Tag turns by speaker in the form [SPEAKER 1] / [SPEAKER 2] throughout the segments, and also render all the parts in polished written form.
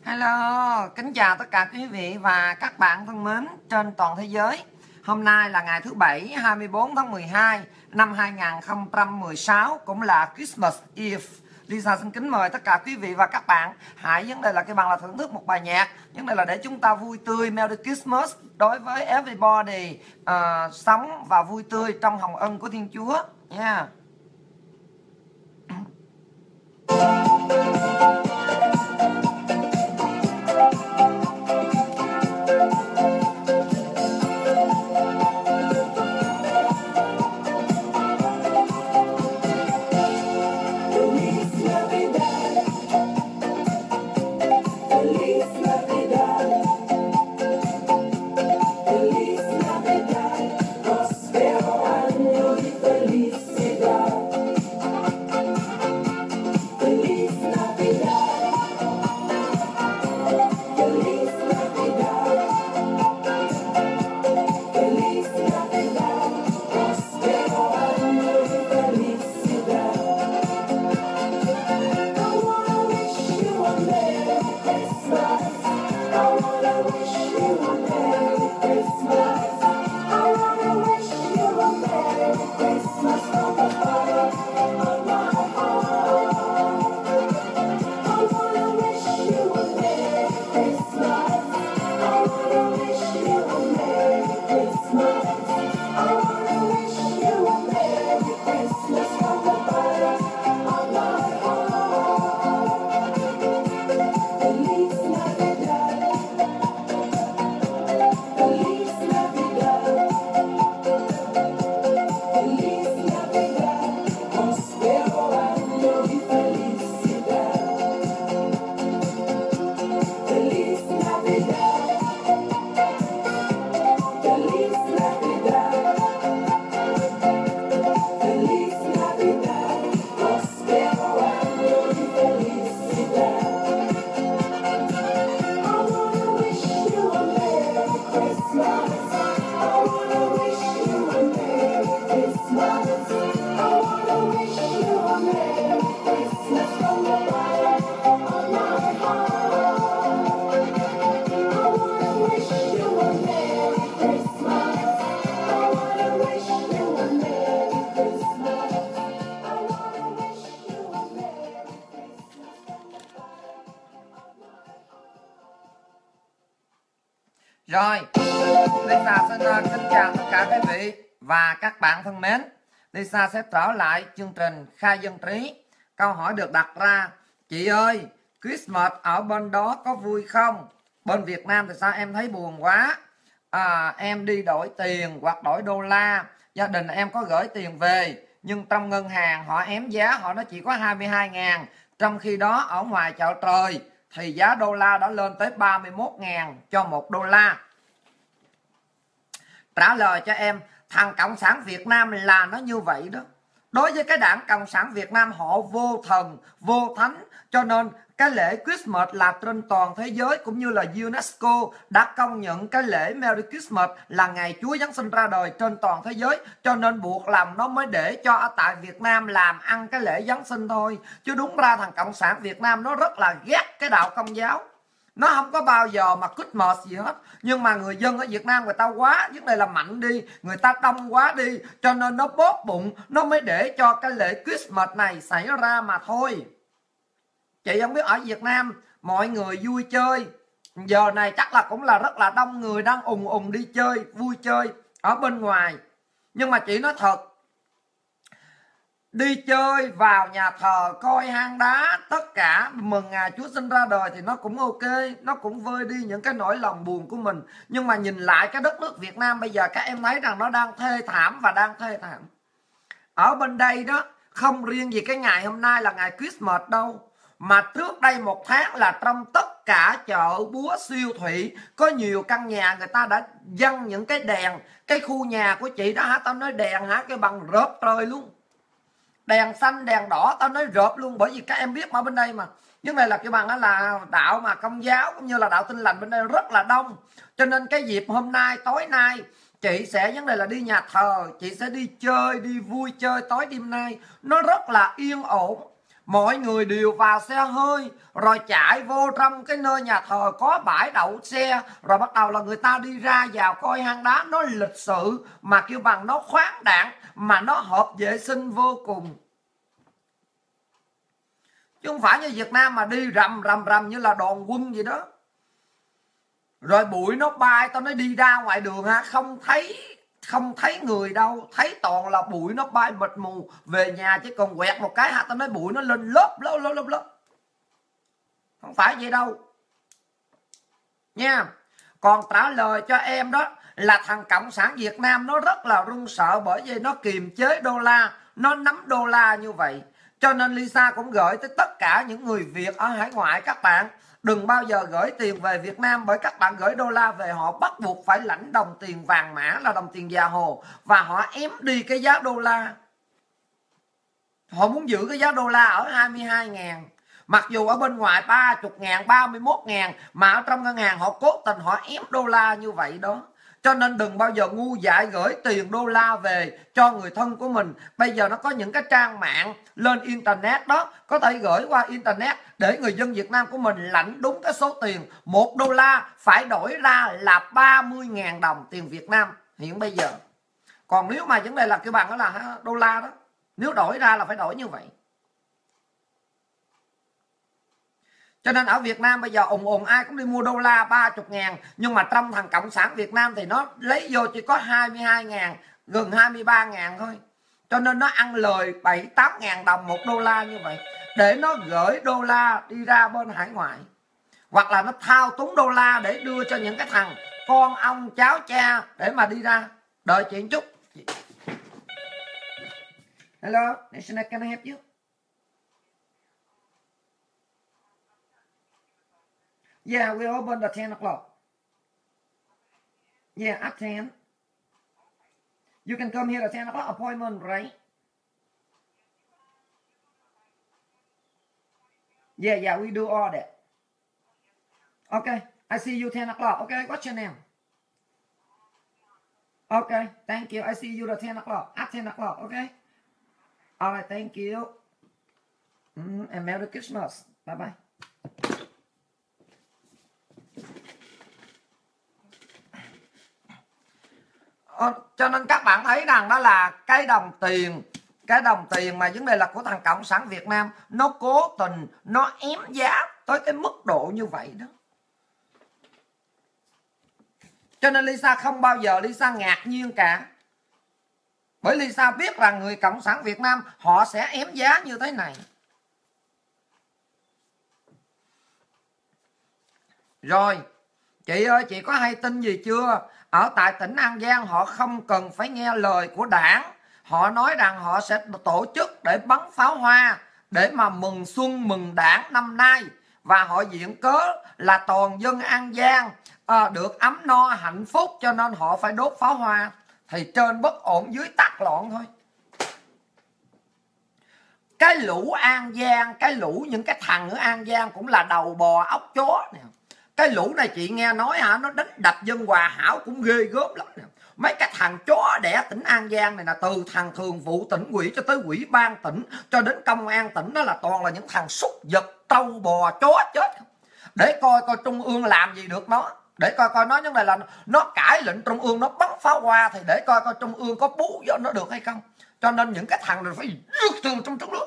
[SPEAKER 1] Hello, kính chào tất cả quý vị và các bạn thân mến trên toàn thế giới. Hôm nay là ngày thứ Bảy 24 tháng 12 năm 2016, cũng là Christmas Eve. Lisa xin kính mời tất cả quý vị và các bạn hãy vấn đề là cái bằng là thưởng thức một bài nhạc. Vấn đề là để chúng ta vui tươi, Merry Christmas đối với everybody, sống và vui tươi trong hồng ân của Thiên Chúa nha. Rồi, Lisa xin kính chào tất cả quý vị và các bạn thân mến. Lisa sẽ trở lại chương trình Khai Dân Trí. Câu hỏi được đặt ra: chị ơi, Christmas ở bên đó có vui không? Bên Việt Nam thì sao em thấy buồn quá. Em đi đổi tiền hoặc đổi đô la, gia đình em có gửi tiền về, nhưng trong ngân hàng họ ém giá, họ nói chỉ có 22.000. Trong khi đó ở ngoài chợ trời thì giá đô la đã lên tới 31.000 cho 1 đô la. Trả lời cho em, thằng Cộng sản Việt Nam là nó như vậy đó. Đối với cái đảng Cộng sản Việt Nam, họ vô thần, vô thánh, cho nên cái lễ Christmas là trên toàn thế giới, cũng như là UNESCO đã công nhận cái lễ Merry Christmas là ngày Chúa Giáng sinh ra đời trên toàn thế giới, cho nên buộc lòng nó mới để cho ở tại Việt Nam làm ăn cái lễ Giáng sinh thôi. Chứ đúng ra thằng Cộng sản Việt Nam nó rất là ghét cái đạo Công giáo, nó không có bao giờ mà Christmas gì hết. Nhưng mà người dân ở Việt Nam người ta quá, vấn đề là mạnh đi, người ta đông quá đi, cho nên nó bóp bụng, nó mới để cho cái lễ Christmas này xảy ra mà thôi. Chị không biết ở Việt Nam mọi người vui chơi, giờ này chắc là cũng là rất là đông người đang ùn đi chơi, vui chơi ở bên ngoài. Nhưng mà chị nói thật, đi chơi vào nhà thờ, coi hang đá, tất cả mừng ngày Chúa sinh ra đời thì nó cũng ok, nó cũng vơi đi những cái nỗi lòng buồn của mình. Nhưng mà nhìn lại cái đất nước Việt Nam bây giờ, các em thấy rằng nó đang thê thảm và đang thê thảm. Ở bên đây đó, không riêng gì cái ngày hôm nay là ngày Christmas đâu, mà trước đây 1 tháng là trong tất cả chợ búa siêu thị, có nhiều căn nhà người ta đã dăng những cái đèn. Cái khu nhà của chị đó hả, tao nói đèn hả, cái bằng rớp trời luôn, đèn xanh đèn đỏ, tao nói rợp luôn. Bởi vì các em biết mà bên đây mà vấn đề là cái bằng là đạo mà Công giáo cũng như là đạo Tin Lành bên đây rất là đông, cho nên cái dịp hôm nay tối nay chị sẽ vấn đề là đi nhà thờ, chị sẽ đi chơi, đi vui chơi tối đêm nay, nó rất là yên ổn. mọi người đều vào xe hơi rồi chạy vô trong cái nơi nhà thờ có bãi đậu xe, rồi bắt đầu là người ta đi ra vào coi hang đá. Nó lịch sự mà kêu bằng nó khoáng đạn, mà nó hợp vệ sinh vô cùng, chứ không phải như Việt Nam mà đi rầm như là đoàn quân vậy đó. Rồi bụi nó bay, tao nói đi ra ngoài đường ha, không thấy người đâu, thấy toàn là bụi nó bay mịt mù. Về nhà chỉ còn quẹt một cái ha, tao nói bụi nó lên lớp. Không phải vậy đâu nha. Còn trả lời cho em đó là thằng Cộng sản Việt Nam nó rất là run sợ, bởi vì nó kiềm chế đô la, nó nắm đô la như vậy. Cho nên Lisa cũng gửi tới tất cả những người Việt ở hải ngoại, các bạn đừng bao giờ gửi tiền về Việt Nam, bởi các bạn gửi đô la về họ bắt buộc phải lãnh đồng tiền vàng mã là đồng tiền già hồ, và họ ém đi cái giá đô la. Họ muốn giữ cái giá đô la ở 22.000, mặc dù ở bên ngoài 30.000, 31.000, mà ở trong ngân hàng họ cố tình họ ém đô la như vậy đó. Cho nên đừng bao giờ ngu dại gửi tiền đô la về cho người thân của mình. Bây giờ nó có những cái trang mạng lên internet đó, có thể gửi qua internet để người dân Việt Nam của mình lãnh đúng cái số tiền. 1 đô la phải đổi ra là 30.000 đồng tiền Việt Nam hiện bây giờ. Còn nếu mà vấn đề là cái bằng đó là đô la đó, nếu đổi ra là phải đổi như vậy. Cho nên ở Việt Nam bây giờ ùng ai cũng đi mua đô la 30.000, nhưng mà trong thằng Cộng sản Việt Nam thì nó lấy vô chỉ có 22.000, gần 23.000 thôi. Cho nên nó ăn lời 7-8.000 đồng 1 đô la như vậy, để nó gửi đô la đi ra bên hải ngoại, hoặc là nó thao túng đô la để đưa cho những cái thằng con ông cháu cha để mà đi ra. Đợi chị một chút. Hello, National, can I help you? Yeah, we open at 10 o'clock. Yeah, at 10. You can come here at 10 o'clock appointment, right? Yeah, we do all that. Okay, I see you 10 o'clock. Okay, what's your name? Okay, thank you. I see you at 10 o'clock. At 10 o'clock, okay? All right, thank you. And Merry Christmas. Bye-bye. Cho nên các bạn thấy rằng đó là cái đồng tiền mà vấn đề là của thằng Cộng sản Việt Nam, nó cố tình nó ém giá tới cái mức độ như vậy đó. Cho nên Lisa không bao giờ Lisa ngạc nhiên cả, bởi Lisa biết rằng người Cộng sản Việt Nam họ sẽ ém giá như thế này. Rồi, chị ơi, chị có hay tin gì chưa? Ở tại tỉnh An Giang họ không cần phải nghe lời của đảng. Họ nói rằng họ sẽ tổ chức để bắn pháo hoa để mà mừng xuân mừng đảng năm nay. Và họ viện cớ là toàn dân An Giang được ấm no hạnh phúc, cho nên họ phải đốt pháo hoa. Thì trên bất ổn dưới tắc loạn thôi. Cái lũ An Giang, cái lũ những cái thằng ở An Giang cũng là đầu bò ốc chó nè. Cái lũ này chị nghe nói hả, nó đánh đập dân Hòa Hảo cũng ghê gớm lắm nè. Mấy cái thằng chó đẻ tỉnh An Giang này là từ thằng thường vụ tỉnh ủy cho tới ủy ban tỉnh cho đến công an tỉnh, đó là toàn là những thằng súc vật trâu bò chó chết. Để coi coi Trung ương làm gì được nó, để coi coi nó như này là nó cãi lệnh Trung ương, nó bắn pháo hoa, thì để coi coi Trung ương có bú cho nó được hay không. Cho nên những cái thằng này phải rước từ trong nước.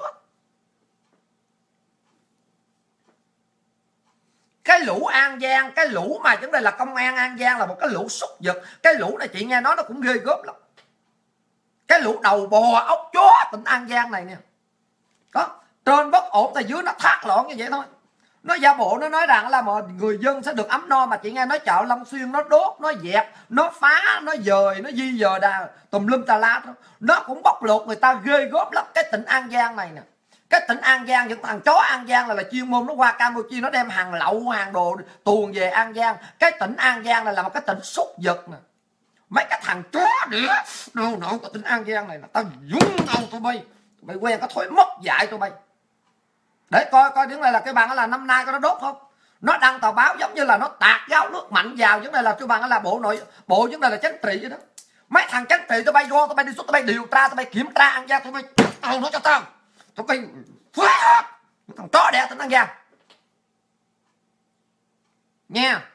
[SPEAKER 1] Cái lũ An Giang, cái lũ mà vấn đề là công an An Giang là một cái lũ súc vật. Cái lũ này chị nghe nói nó cũng ghê gớm lắm. Cái lũ đầu bò ốc chó tỉnh An Giang này nè. Đó, trên bất ổn thì dưới nó thác loạn như vậy thôi. Nó giả bộ nó nói rằng là mọi người dân sẽ được ấm no, mà chị nghe nói chợ Long Xuyên nó đốt, nó dẹp, nó phá, nó dời, nó di dời đà tùm lum tà la. Nó cũng bóc lột người ta ghê gớm lắm. Cái tỉnh An Giang này nè, cái tỉnh An Giang, những thằng chó An Giang là chuyên môn nó qua Campuchia nó đem hàng lậu hàng đồ tuồn về An Giang. Cái tỉnh An Giang này là một cái tỉnh súc vật nè. Mấy cái thằng chó đĩa đồ nổ của tỉnh An Giang này là tao dũng ông tụi bay quen có thói mất dạy tụi bay. Để coi coi những này là cái bằng là năm nay có nó đốt không. Nó đăng tờ báo giống như là nó tạt gáo nước mạnh vào. Vấn đề là cái bằng là bộ vấn đề là chính trị vậy đó. Mấy thằng chính trị tụi bay vô, tụi bay đi xuất, tụi bay điều tra, tụi bay kiểm tra An Giang, tụi bay nó cho tao. Tụi bay thằng chó đẻ tỉnh An Giang nha.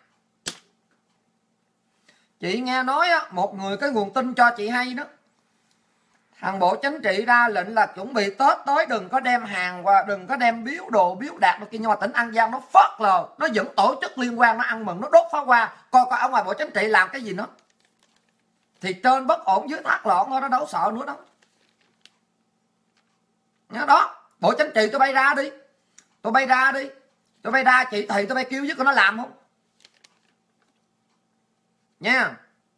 [SPEAKER 1] Chị nghe nói á, một người cái nguồn tin cho chị hay đó, thằng Bộ Chính trị ra lệnh là chuẩn bị Tết tới đừng có đem hàng và đừng có đem biếu đồ biếu đạt được kia, nhưng mà tỉnh An Giang nó phớt lờ, nó vẫn tổ chức liên quan, nó ăn mừng, nó đốt pháo hoa, coi coi ở ngoài Bộ Chính trị làm cái gì nữa. Thì trên bất ổn dưới thác loạn thôi, nó đâu sợ nữa đâu. Nhớ đó, Bộ Chính trị tôi bay ra đi, tôi bay ra chị thì tôi bay kêu với nó làm không nha.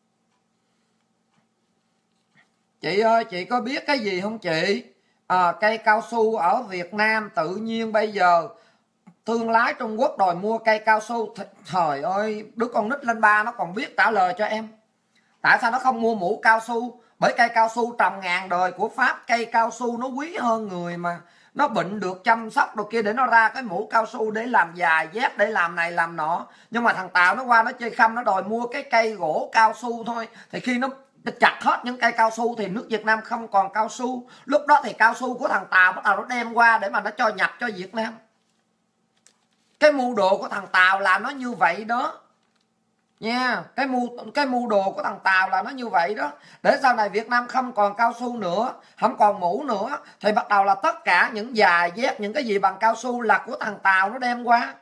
[SPEAKER 1] Chị ơi, chị có biết cái gì không chị? Cây cao su ở Việt Nam tự nhiên bây giờ thương lái Trung Quốc đòi mua cây cao su. Trời ơi, đứa con nít lên 3 nó còn biết trả lời cho em. Tại sao nó không mua mũ cao su? Bởi cây cao su trồng ngàn đời của Pháp, cây cao su nó quý hơn người mà. Nó bệnh được chăm sóc đồ kia để nó ra cái mũ cao su để làm giày dép, để làm này làm nọ. Nhưng mà thằng Tàu nó qua nó chơi khăm, nó đòi mua cái cây gỗ cao su thôi. Thì khi nó chặt hết những cây cao su thì nước Việt Nam không còn cao su. Lúc đó thì cao su của thằng Tàu bắt đầu nó đem qua để mà nó cho nhập cho Việt Nam. Cái mưu đồ của thằng Tàu là nó như vậy đó nha. Cái mưu đồ của thằng Tàu là nó như vậy đó. Để sau này Việt Nam không còn cao su nữa, không còn mũ nữa, thì bắt đầu là tất cả những giày dép, những cái gì bằng cao su là của thằng Tàu nó đem qua.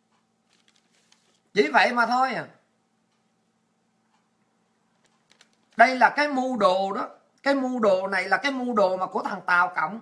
[SPEAKER 1] Chỉ vậy mà thôi à. Đây là cái mưu đồ đó. Cái mưu đồ này là cái mưu đồ mà của thằng Tàu cộng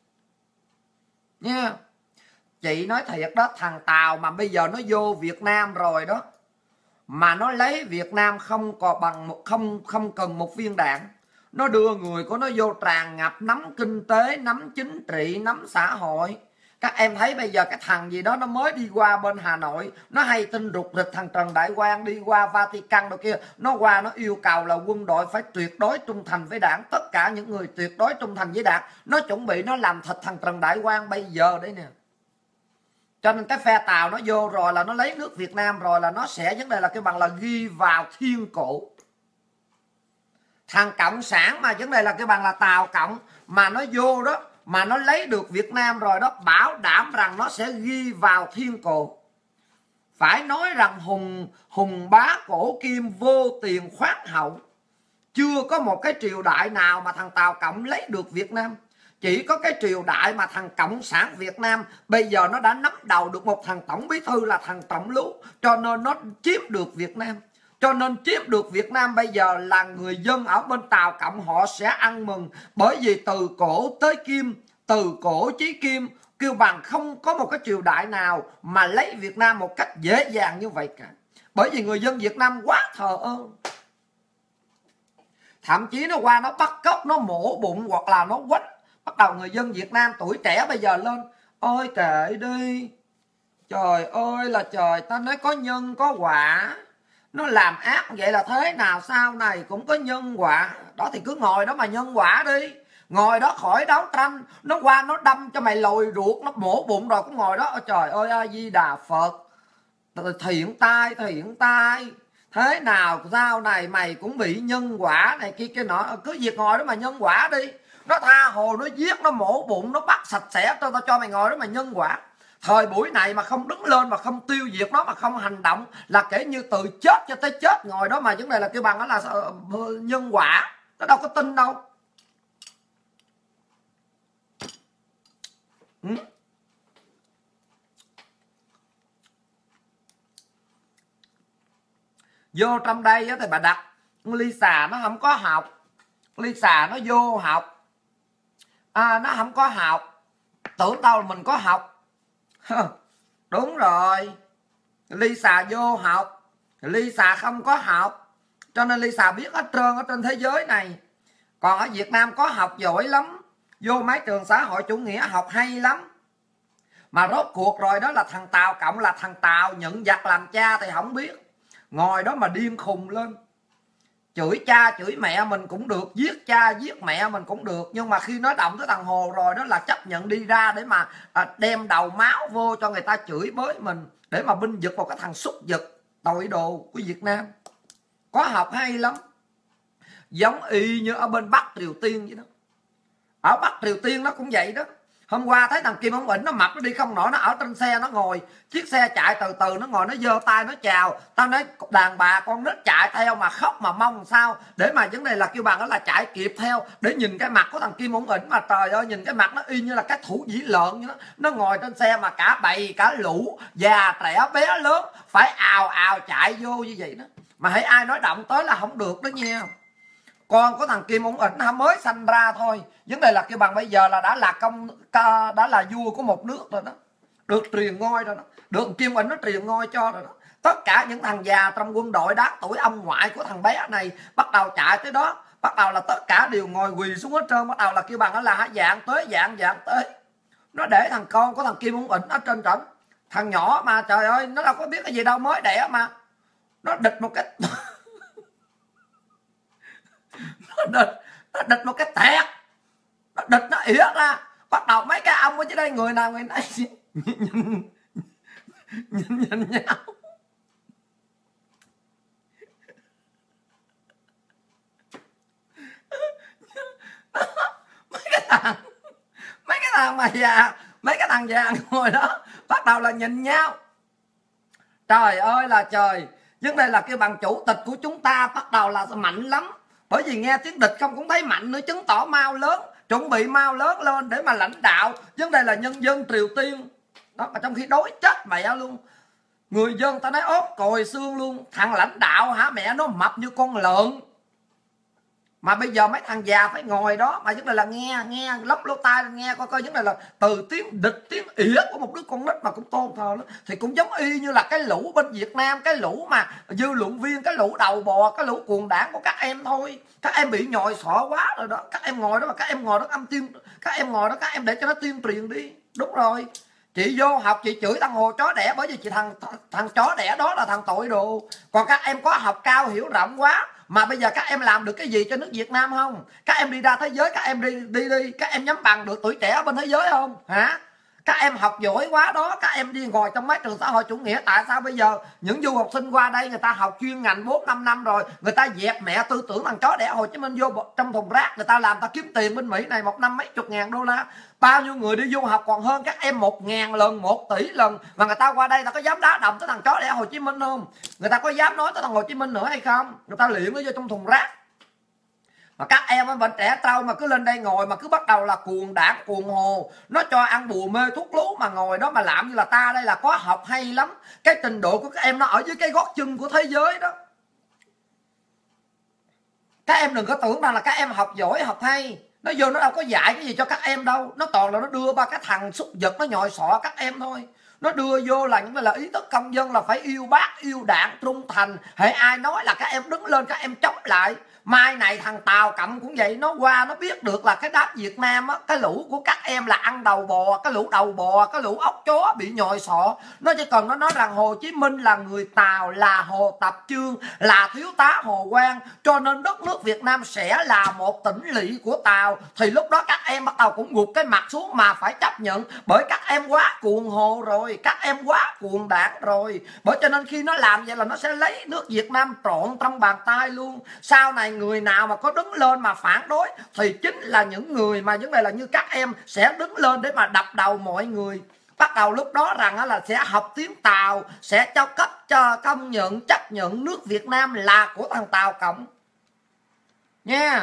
[SPEAKER 1] nha. Chị nói thiệt đó, thằng Tàu mà bây giờ nó vô Việt Nam rồi đó, mà nó lấy Việt Nam không còn bằng không cần một viên đạn, nó đưa người của nó vô tràn ngập, nắm kinh tế, nắm chính trị, nắm xã hội. Các em thấy bây giờ cái thằng gì đó nó mới đi qua bên Hà Nội, nó hay tin rục rịch, thằng Trần Đại Quang đi qua Vatican đồ kia, nó qua nó yêu cầu là quân đội phải tuyệt đối trung thành với đảng, tất cả những người tuyệt đối trung thành với đảng. Nó chuẩn bị nó làm thịt thằng Trần Đại Quang bây giờ đấy nè. Cho nên cái phe Tàu nó vô rồi là nó lấy nước Việt Nam rồi là nó sẽ vấn đề là cái bằng là ghi vào thiên cổ. Thằng Cộng sản mà vấn đề là cái bằng là Tàu Cộng mà nó vô đó, mà nó lấy được Việt Nam rồi đó, bảo đảm rằng nó sẽ ghi vào thiên cổ. Phải nói rằng hùng bá cổ kim vô tiền khoáng hậu. Chưa có một cái triều đại nào mà thằng Tàu Cộng lấy được Việt Nam. Chỉ có cái triều đại mà thằng Cộng sản Việt Nam bây giờ nó đã nắm đầu được một thằng tổng bí thư là thằng Trọng Lưu, cho nên nó chiếm được Việt Nam. Cho nên chiếm được Việt Nam bây giờ là người dân ở bên Tàu Cộng họ sẽ ăn mừng. Bởi vì từ cổ tới kim, từ cổ chí kim, kêu bằng không có một cái triều đại nào mà lấy Việt Nam một cách dễ dàng như vậy cả. Bởi vì người dân Việt Nam quá thờ ơ. Thậm chí nó qua nó bắt cóc, nó mổ bụng hoặc là nó quánh. Bắt đầu người dân Việt Nam tuổi trẻ bây giờ lên, ôi kệ đi, trời ơi là trời, ta nói có nhân có quả, nó làm ác vậy là thế nào sau này cũng có nhân quả. Đó thì cứ ngồi đó mà nhân quả đi, ngồi đó khỏi đấu tranh. Nó qua nó đâm cho mày lồi ruột, nó mổ bụng rồi cũng ngồi đó, ôi trời ơi A Di Đà Phật, thiện tai thế nào sau này mày cũng bị nhân quả này kia kia nọ. Cứ việc ngồi đó mà nhân quả đi. Nó tha hồ, nó giết, nó mổ bụng, nó bắt sạch sẽ, tao cho mày ngồi đó mà nhân quả. Thời buổi này mà không đứng lên, mà không tiêu diệt nó, mà không hành động là kể như từ chết cho tới chết. Ngồi đó mà vấn đề là kêu bằng đó là nhân quả. Nó đâu có tin đâu. Vô trong đây thì bà đặt Lisa nó không có học, Lisa nó vô học, nó không có học, tưởng tao là mình có học. Đúng rồi, Lisa vô học, Lisa không có học, cho nên Lisa biết hết trơn ở trên thế giới này. Còn ở Việt Nam có học giỏi lắm, vô mấy trường xã hội chủ nghĩa học hay lắm. Mà rốt cuộc rồi đó là thằng Tàu Cộng, là thằng Tàu nhận giặc làm cha thì không biết. Ngồi đó mà điên khùng lên, chửi cha chửi mẹ mình cũng được, giết cha giết mẹ mình cũng được. Nhưng mà khi nói động tới thằng Hồ rồi đó là chấp nhận đi ra để mà đem đầu máu vô cho người ta chửi bới mình, để mà binh vực một cái thằng súc vật tội đồ của Việt Nam. Có học hay lắm, giống y như ở bên Bắc Triều Tiên vậy đó. Ở Bắc Triều Tiên nó cũng vậy đó. Hôm qua thấy thằng Kim Ông Ỉnh nó mập, nó đi không nổi, nó ở trên xe nó ngồi, chiếc xe chạy từ từ nó ngồi, nó giơ tay nó chào. Tao nói đàn bà con nít chạy theo mà khóc mà mong sao để mà vấn đề là kêu bằng đó là chạy kịp theo để nhìn cái mặt của thằng Kim Ông Ỉnh. Mà trời ơi, nhìn cái mặt nó y như là cái thủ dĩ lợn vậy đó. Nó ngồi trên xe mà cả bầy cả lũ già trẻ bé lớn phải ào ào chạy vô như vậy đó. Mà hãy ai nói động tới là không được đó nha. Con của thằng Kim Ông Ỉnh mới sanh ra thôi, vấn đề là kêu bằng bây giờ là đã là vua của một nước rồi đó, được truyền ngôi rồi đó, được Kim Ỉnh nó truyền ngôi cho rồi đó. Tất cả những thằng già trong quân đội đá tuổi ông ngoại của thằng bé này bắt đầu chạy tới đó, bắt đầu là tất cả đều ngồi quỳ xuống hết trơn, bắt đầu là kêu bằng đó là dạng tới. Nó để thằng con của thằng Kim Ông Ỉnh ở trên trận. Thằng nhỏ mà trời ơi, nó đâu có biết cái gì đâu, mới đẻ mà nó địch một cái nó địch một cái tẹt, nó địch nó ỉa ra. Bắt đầu mấy cái ông ở trên đây người nào người nấy nhìn nhau. mấy cái thằng mà già, mấy cái thằng già ngồi đó bắt đầu là nhìn nhau. Trời ơi là trời, vấn đề là kêu bằng chủ tịch của chúng ta bắt đầu là mạnh lắm, bởi vì nghe tiếng địch không cũng thấy mạnh nữa, chứng tỏ mau lớn, chuẩn bị mau lớn lên để mà lãnh đạo vấn đề là nhân dân Triều Tiên đó. Mà trong khi đối chết mẹ luôn, người dân ta nói ốp còi xương luôn. Thằng lãnh đạo hả mẹ nó mập như con lợn, mà bây giờ mấy thằng già phải ngồi đó mà vấn đề là nghe lóc lỗ tai nghe coi vấn đề là từ tiếng địch tiếng ỉa của một đứa con nít mà cũng tôn thờ đó. Thì cũng giống y như là cái lũ bên Việt Nam, cái lũ mà dư luận viên, cái lũ đầu bò, cái lũ cuồng đảng của các em thôi. Các em bị nhồi sọ quá rồi đó, các em ngồi đó mà các em ngồi đó âm tiên, các em ngồi đó các em để cho nó tuyên truyền đi. Đúng rồi, chị vô học chị chửi thằng Hồ chó đẻ, bởi vì chị thằng chó đẻ đó là thằng tội đồ. Còn các em có học cao hiểu rộng quá, mà bây giờ các em làm được cái gì cho nước Việt Nam không? Các em đi ra thế giới, các em đi các em nhắm bằng được tuổi trẻ ở bên thế giới không hả? Các em học giỏi quá đó, các em đi ngồi trong mấy trường xã hội chủ nghĩa. Tại sao bây giờ những du học sinh qua đây người ta học chuyên ngành 4-5 năm rồi, người ta dẹp mẹ tư tưởng thằng chó đẻ Hồ Chí Minh vô trong thùng rác, người ta làm ta kiếm tiền bên Mỹ này một năm mấy chục ngàn đô la. Bao nhiêu người đi du học còn hơn các em 1.000 lần, 1 tỷ lần, mà người ta qua đây ta có dám đá đồng tới thằng chó đẻ Hồ Chí Minh không? Người ta có dám nói tới thằng Hồ Chí Minh nữa hay không? Người ta liệm nó vô trong thùng rác. Mà các em ở bên trẻ trâu mà cứ lên đây ngồi mà cứ bắt đầu là cuồng đảng cuồng hồ, nó cho ăn bùa mê thuốc lú mà ngồi đó mà làm như là ta đây là có học hay lắm. Cái trình độ của các em nó ở dưới cái gót chân của thế giới đó. Các em đừng có tưởng rằng là các em học giỏi học hay, nó vô nó đâu có dạy cái gì cho các em đâu. Nó toàn là nó đưa ba cái thằng súc vật nó nhồi sọ các em thôi. Nó đưa vô là những là ý thức công dân là phải yêu bác yêu đảng trung thành. Hễ ai nói là các em đứng lên các em chống lại. Mai này thằng Tàu Cộng cũng vậy, nó qua nó biết được là cái đám Việt Nam á, cái lũ của các em là ăn đầu bò, cái lũ đầu bò, cái lũ ốc chó bị nhồi sọ. Nó chỉ cần nó nói rằng Hồ Chí Minh là người Tàu, là Hồ Tập Chương, là thiếu tá Hồ Quang, cho nên đất nước Việt Nam sẽ là một tỉnh lỵ của Tàu. Thì lúc đó các em bắt đầu cũng gục cái mặt xuống mà phải chấp nhận, bởi các em quá cuồng hồ rồi, các em quá cuồng đảng rồi. Bởi cho nên khi nó làm vậy là nó sẽ lấy nước Việt Nam trộn trong bàn tay luôn. Sau này người nào mà có đứng lên mà phản đối thì chính là những người mà vấn đề là như các em sẽ đứng lên để mà đập đầu mọi người. Bắt đầu lúc đó rằng là sẽ học tiếng Tàu, sẽ cho cấp cho công nhận chấp nhận nước Việt Nam là của thằng Tàu Cộng nha.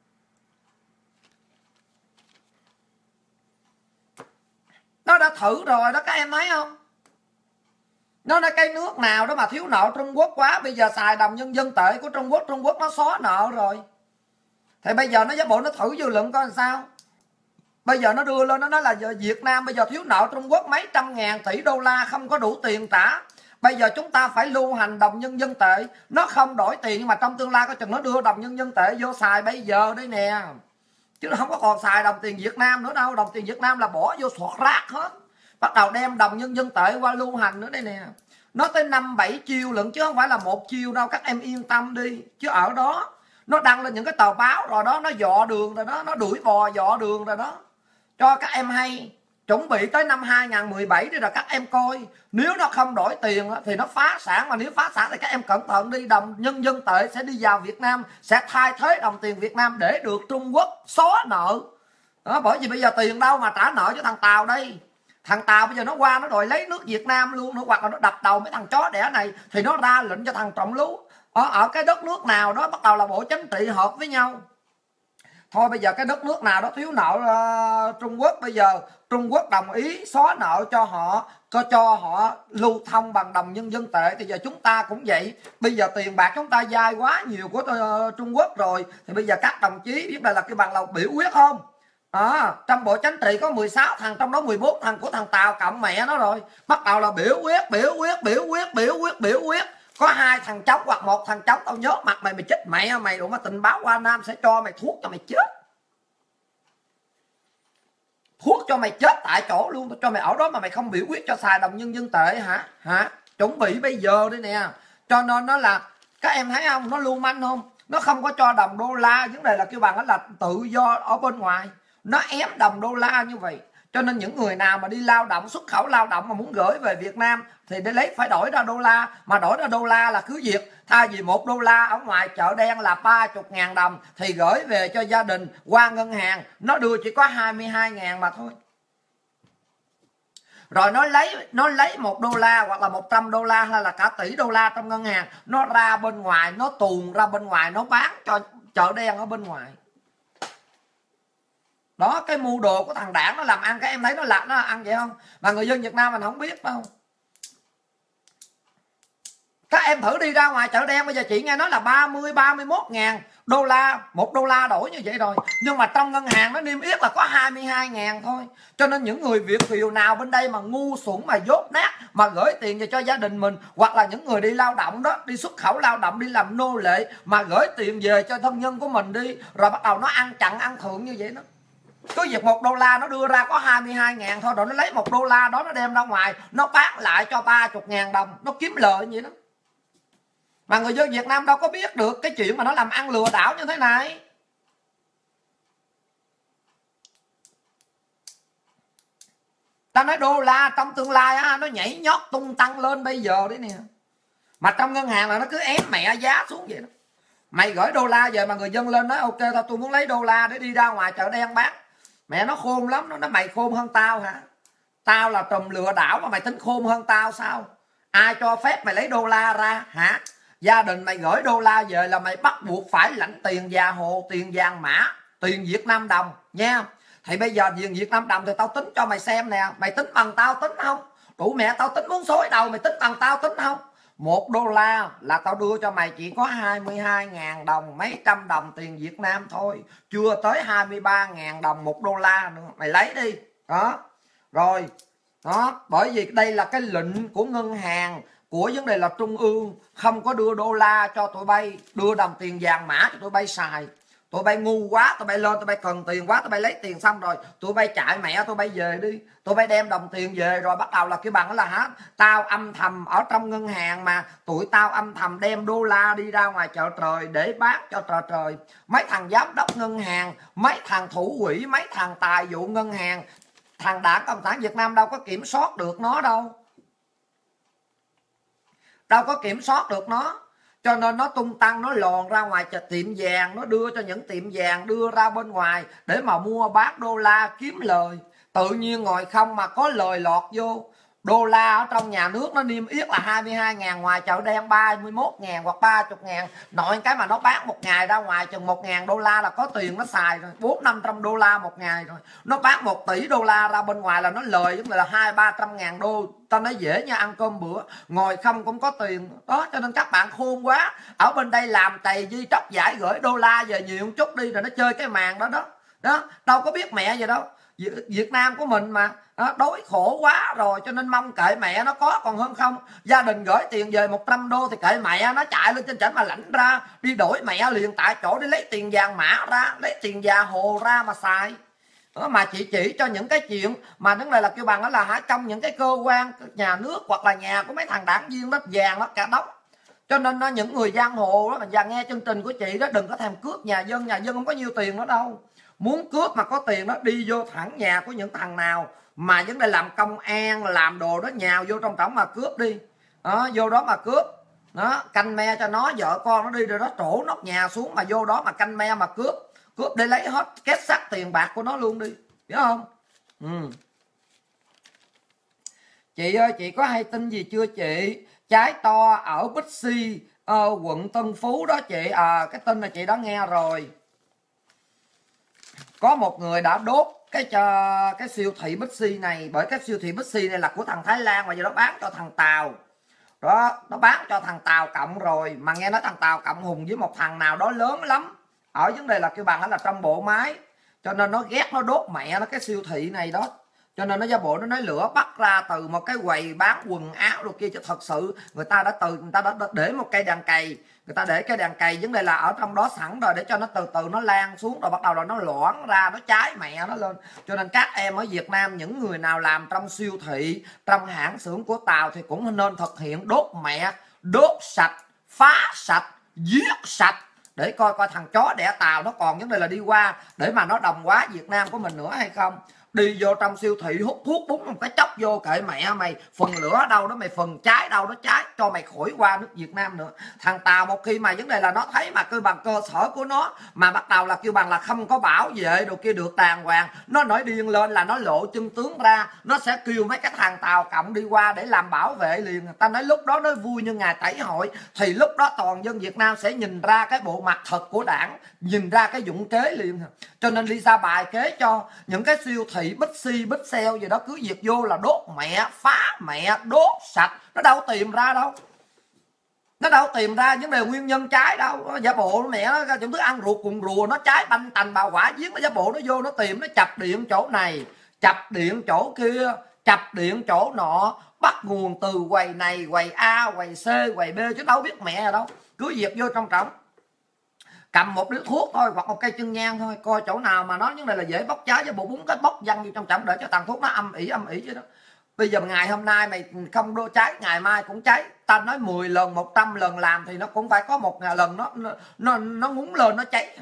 [SPEAKER 1] Nó đã thử rồi đó, các em thấy không? Nó là cái nước nào đó mà thiếu nợ Trung Quốc quá, bây giờ xài đồng nhân dân tệ của Trung Quốc nó xóa nợ rồi. Thì bây giờ nó giả bộ nó thử dư luận coi làm sao. Bây giờ nó đưa lên nó nói là Việt Nam bây giờ thiếu nợ Trung Quốc mấy trăm ngàn tỷ đô la, không có đủ tiền trả. Bây giờ chúng ta phải lưu hành đồng nhân dân tệ. Nó không đổi tiền nhưng mà trong tương lai có chừng nó đưa đồng nhân dân tệ vô xài bây giờ đây nè. Chứ nó không có còn xài đồng tiền Việt Nam nữa đâu. Đồng tiền Việt Nam là bỏ vô sọt rác hết. Bắt đầu đem đồng nhân dân tệ qua lưu hành nữa đây nè. Nó tới 5-7 chiêu lận chứ không phải là 1 chiêu đâu, các em yên tâm đi. Chứ ở đó nó đăng lên những cái tờ báo rồi đó, nó dọ đường rồi đó, nó đuổi bò dọ đường rồi đó. Cho các em hay, chuẩn bị tới năm 2017 đi rồi các em coi. Nếu nó không đổi tiền thì nó phá sản, mà nếu phá sản thì các em cẩn thận đi. Đồng nhân dân tệ sẽ đi vào Việt Nam, sẽ thay thế đồng tiền Việt Nam để được Trung Quốc xóa nợ. Đó, bởi vì bây giờ tiền đâu mà trả nợ cho thằng Tàu đây. Thằng Tàu bây giờ nó qua nó đòi lấy nước Việt Nam luôn nữa, hoặc là nó đập đầu mấy thằng chó đẻ này, thì nó ra lệnh cho thằng Trọng Lưu ở cái đất nước nào đó bắt đầu là Bộ Chính trị họp với nhau. Thôi bây giờ cái đất nước nào đó thiếu nợ Trung Quốc, bây giờ Trung Quốc đồng ý xóa nợ cho họ, cho họ lưu thông bằng đồng nhân dân tệ, thì giờ chúng ta cũng vậy. Bây giờ tiền bạc chúng ta dai quá nhiều của Trung Quốc rồi, thì bây giờ các đồng chí biết đây là cái bằng là biểu quyết không? Trong Bộ Chính trị có 16 thằng, trong đó 14 thằng của thằng Tàu cộng mẹ nó rồi. Bắt đầu là biểu quyết. Có 2 thằng chống hoặc 1 thằng chống, tao nhớ mặt mày chết mẹ mày rồi, mà tình báo qua Nam sẽ cho mày thuốc cho mày chết. Thuốc cho mày chết tại chỗ luôn, tao cho mày ở đó mà mày không biểu quyết cho xài đồng nhân dân tệ hả? Chuẩn bị bây giờ đây nè. Cho nên nó là, các em thấy không, nó lưu manh không? Nó không có cho đồng đô la, vấn đề là kêu bằng đó là tự do ở bên ngoài. Nó ém đồng đô la như vậy. Cho nên những người nào mà đi lao động, xuất khẩu lao động mà muốn gửi về Việt Nam thì để lấy phải đổi ra đô la. Mà đổi ra đô la là cứ việc, thay vì $1 ở ngoài chợ đen là 30.000 đồng, thì gửi về cho gia đình qua ngân hàng nó đưa chỉ có 22.000 mà thôi. Rồi nó lấy $1 hoặc là $100 hay là cả tỷ đô la trong ngân hàng, nó ra bên ngoài, nó tuồn ra bên ngoài, nó bán cho chợ đen ở bên ngoài. Đó, cái mưu đồ của thằng Đảng nó làm ăn, các em thấy nó làm nó ăn vậy không? Mà người dân Việt Nam mình không biết đâu. Các em thử đi ra ngoài chợ đen, bây giờ chị nghe nói là 30-31.000 đô la, $1 đổi như vậy rồi. Nhưng mà trong ngân hàng nó niêm yết là có 22.000 thôi. Cho nên những người Việt kiều nào bên đây mà ngu xuẩn mà dốt nát mà gửi tiền về cho gia đình mình, hoặc là những người đi lao động đó, đi xuất khẩu lao động, đi làm nô lệ mà gửi tiền về cho thân nhân của mình đi, rồi bắt đầu nó ăn chặn ăn thượng như vậy đó. Cứ việc $1 nó đưa ra có 22.000 thôi, rồi nó lấy $1 đó nó đem ra ngoài, nó bán lại cho 30.000 đồng, nó kiếm lợi vậy đó. Mà người dân Việt Nam đâu có biết được cái chuyện mà nó làm ăn lừa đảo như thế này. Ta nói đô la trong tương lai á, nó nhảy nhót tung tăng lên bây giờ đấy nè. Mà trong ngân hàng là nó cứ ém mẹ giá xuống vậy đó. Mày gửi đô la về mà người dân lên nói ok thôi tôi muốn lấy đô la để đi ra ngoài chợ đen bán. Mẹ nó khôn lắm, nó nói mày khôn hơn tao hả? Tao là trùm lừa đảo mà mày tính khôn hơn tao sao? Ai cho phép mày lấy đô la ra hả? Gia đình mày gửi đô la về là mày bắt buộc phải lãnh tiền già hồ, tiền vàng mã, tiền Việt Nam đồng nha. Thì bây giờ tiền Việt Nam đồng thì tao tính cho mày xem nè. Mày tính bằng tao tính không? Đủ mẹ tao tính muốn xối đầu, mày tính bằng tao tính không? $1 là tao đưa cho mày chỉ có 22.000 đồng, mấy trăm đồng tiền Việt Nam thôi, chưa tới 23.000 đồng $1 nữa. Mày lấy đi. Đó. Rồi. Đó, bởi vì đây là cái lệnh của ngân hàng, của vấn đề là trung ương, không có đưa đô la cho tụi bay, đưa đồng tiền vàng mã cho tụi bay xài. Tụi bay ngu quá, tụi bay lên tụi bay cần tiền quá, tụi bay lấy tiền xong rồi tụi bay chạy mẹ tụi bay về đi. Tụi bay đem đồng tiền về rồi bắt đầu là cái bằng là hả, tao âm thầm ở trong ngân hàng mà tụi tao âm thầm đem đô la đi ra ngoài chợ trời để bán cho trời. Mấy thằng giám đốc ngân hàng, mấy thằng thủ quỹ, mấy thằng tài vụ ngân hàng, thằng Đảng Cộng sản Việt Nam đâu có kiểm soát được nó đâu. Đâu có kiểm soát được nó. Cho nên nó tung tăng, nó lòn ra ngoài tiệm vàng, nó đưa cho những tiệm vàng đưa ra bên ngoài để mà mua bán đô la kiếm lời. Tự nhiên ngồi không mà có lời lọt vô. Đô la ở trong nhà nước nó niêm yết là 22.000, ngoài chợ đen 31.000 hoặc 30.000. Nội cái mà nó bán một ngày ra ngoài chừng 1.000 đô la là có tiền nó xài rồi, 400-500 đô la một ngày rồi. Nó bán 1 tỷ đô la ra bên ngoài là nó lời giống là 200-300 ngàn đô. Ta nói dễ nha, ăn cơm bữa, ngồi không cũng có tiền. Đó, cho nên các bạn khôn quá. Ở bên đây làm tày di tróc giải gửi đô la về nhiều chút đi rồi nó chơi cái màn đó đó. Đó, đâu có biết mẹ gì đâu. Việt Nam của mình mà đói khổ quá rồi, cho nên mong kệ mẹ nó có còn hơn không. Gia đình gửi tiền về 100 đô thì kệ mẹ nó chạy lên trên trển mà lãnh ra, đi đổi mẹ liền tại chỗ để lấy tiền vàng mã ra, lấy tiền già hồ ra mà xài. Đó, mà chị chỉ cho những cái chuyện mà đứng này là kêu bằng đó là trong những cái cơ quan nhà nước hoặc là nhà của mấy thằng đảng viên đó vàng đó cả đống. Cho nên những người giang hồ đó mà nghe chương trình của chị đó đừng có thèm cướp nhà dân không có nhiêu tiền đó đâu. Muốn cướp mà có tiền đó đi vô thẳng nhà của những thằng nào mà vấn đề làm công an làm đồ đó, nhào vô trong trỏng mà cướp đi. Đó, vô đó mà cướp. Đó, canh me cho nó, vợ con nó đi rồi đó, trổ nóc nhà xuống mà vô đó mà canh me mà cướp. cướp để lấy hết két sắt tiền bạc của nó luôn đi, hiểu không? Chị ơi, chị có hay tin gì chưa chị? Trái to ở Bixi quận Tân Phú đó chị. Cái tin này chị đã nghe rồi. Có một người đã đốt cái siêu thị Bixi này, bởi cái siêu thị Bixi này là của thằng Thái Lan mà giờ nó bán cho thằng Tàu. Đó, nó bán cho thằng Tàu Cộng rồi. Mà nghe nói thằng Tàu Cộng hùng với một thằng nào đó lớn lắm. Ở vấn đề là kêu bằng là trong bộ máy. Cho nên nó ghét, nó đốt mẹ nó cái siêu thị này đó. Cho nên nó giả bộ nó nói lửa bắt ra từ một cái quầy bán quần áo đồ kia, chứ thật sự người ta đã để một cây đèn cày, người ta để cái đèn cày vấn đề là ở trong đó sẵn rồi để cho nó từ từ nó lan xuống, rồi bắt đầu là nó loãng ra, nó cháy mẹ nó lên. Cho nên các em ở Việt Nam, những người nào làm trong siêu thị, trong hãng xưởng của Tàu thì cũng nên thực hiện đốt mẹ, đốt sạch, phá sạch, giết sạch, để coi coi thằng chó đẻ Tàu nó còn vấn đề là đi qua để mà nó đồng hóa Việt Nam của mình nữa hay không. Đi vô trong siêu thị hút thuốc búng một cái chốc vô, kệ mẹ mày, phần lửa ở đâu đó mày, phần cháy đâu đó cháy, cho mày khỏi qua nước Việt Nam nữa. Thằng Tàu một khi mà vấn đề là nó thấy mà kêu bằng cơ sở của nó mà bắt đầu là kêu bằng là không có bảo vệ đồ kia được đàng hoàng, nó nổi điên lên là nó lộ chân tướng ra, nó sẽ kêu mấy cái thằng Tàu Cộng đi qua để làm bảo vệ liền. Ta nói lúc đó nó vui như ngày tẩy hội, thì lúc đó toàn dân Việt Nam sẽ nhìn ra cái bộ mặt thật của đảng, nhìn ra cái dụng kế liền. Cho nên đi ra bài kế cho những cái siêu thị Bixi, Bixel gì đó cứ việc vô là đốt mẹ, phá mẹ, đốt sạch. Nó đâu tìm ra đâu, nó đâu tìm ra vấn đề nguyên nhân cháy đâu. Giả bộ mẹ nó chúng thứ ăn ruột cùng rùa, nó cháy banh tành bào hỏa giếng, nó giả bộ nó vô nó tìm, nó chập điện chỗ này, chập điện chỗ kia, chập điện chỗ nọ, bắt nguồn từ quầy này, quầy A, quầy C, quầy B, chứ đâu biết mẹ đâu. Cứ việc vô trong trọng, cầm một điếu thuốc thôi hoặc một cây chân nhang thôi, coi chỗ nào mà nó vấn đề là dễ bốc cháy, với bộ bún cái bốc văng vô trong trọng để cho tàn thuốc nó âm ỉ chứ đó. Bây giờ ngày hôm nay mày không đô cháy, ngày mai cũng cháy. Ta nói 10 lần 100 lần làm thì nó cũng phải có một lần nó ngúng lên nó cháy.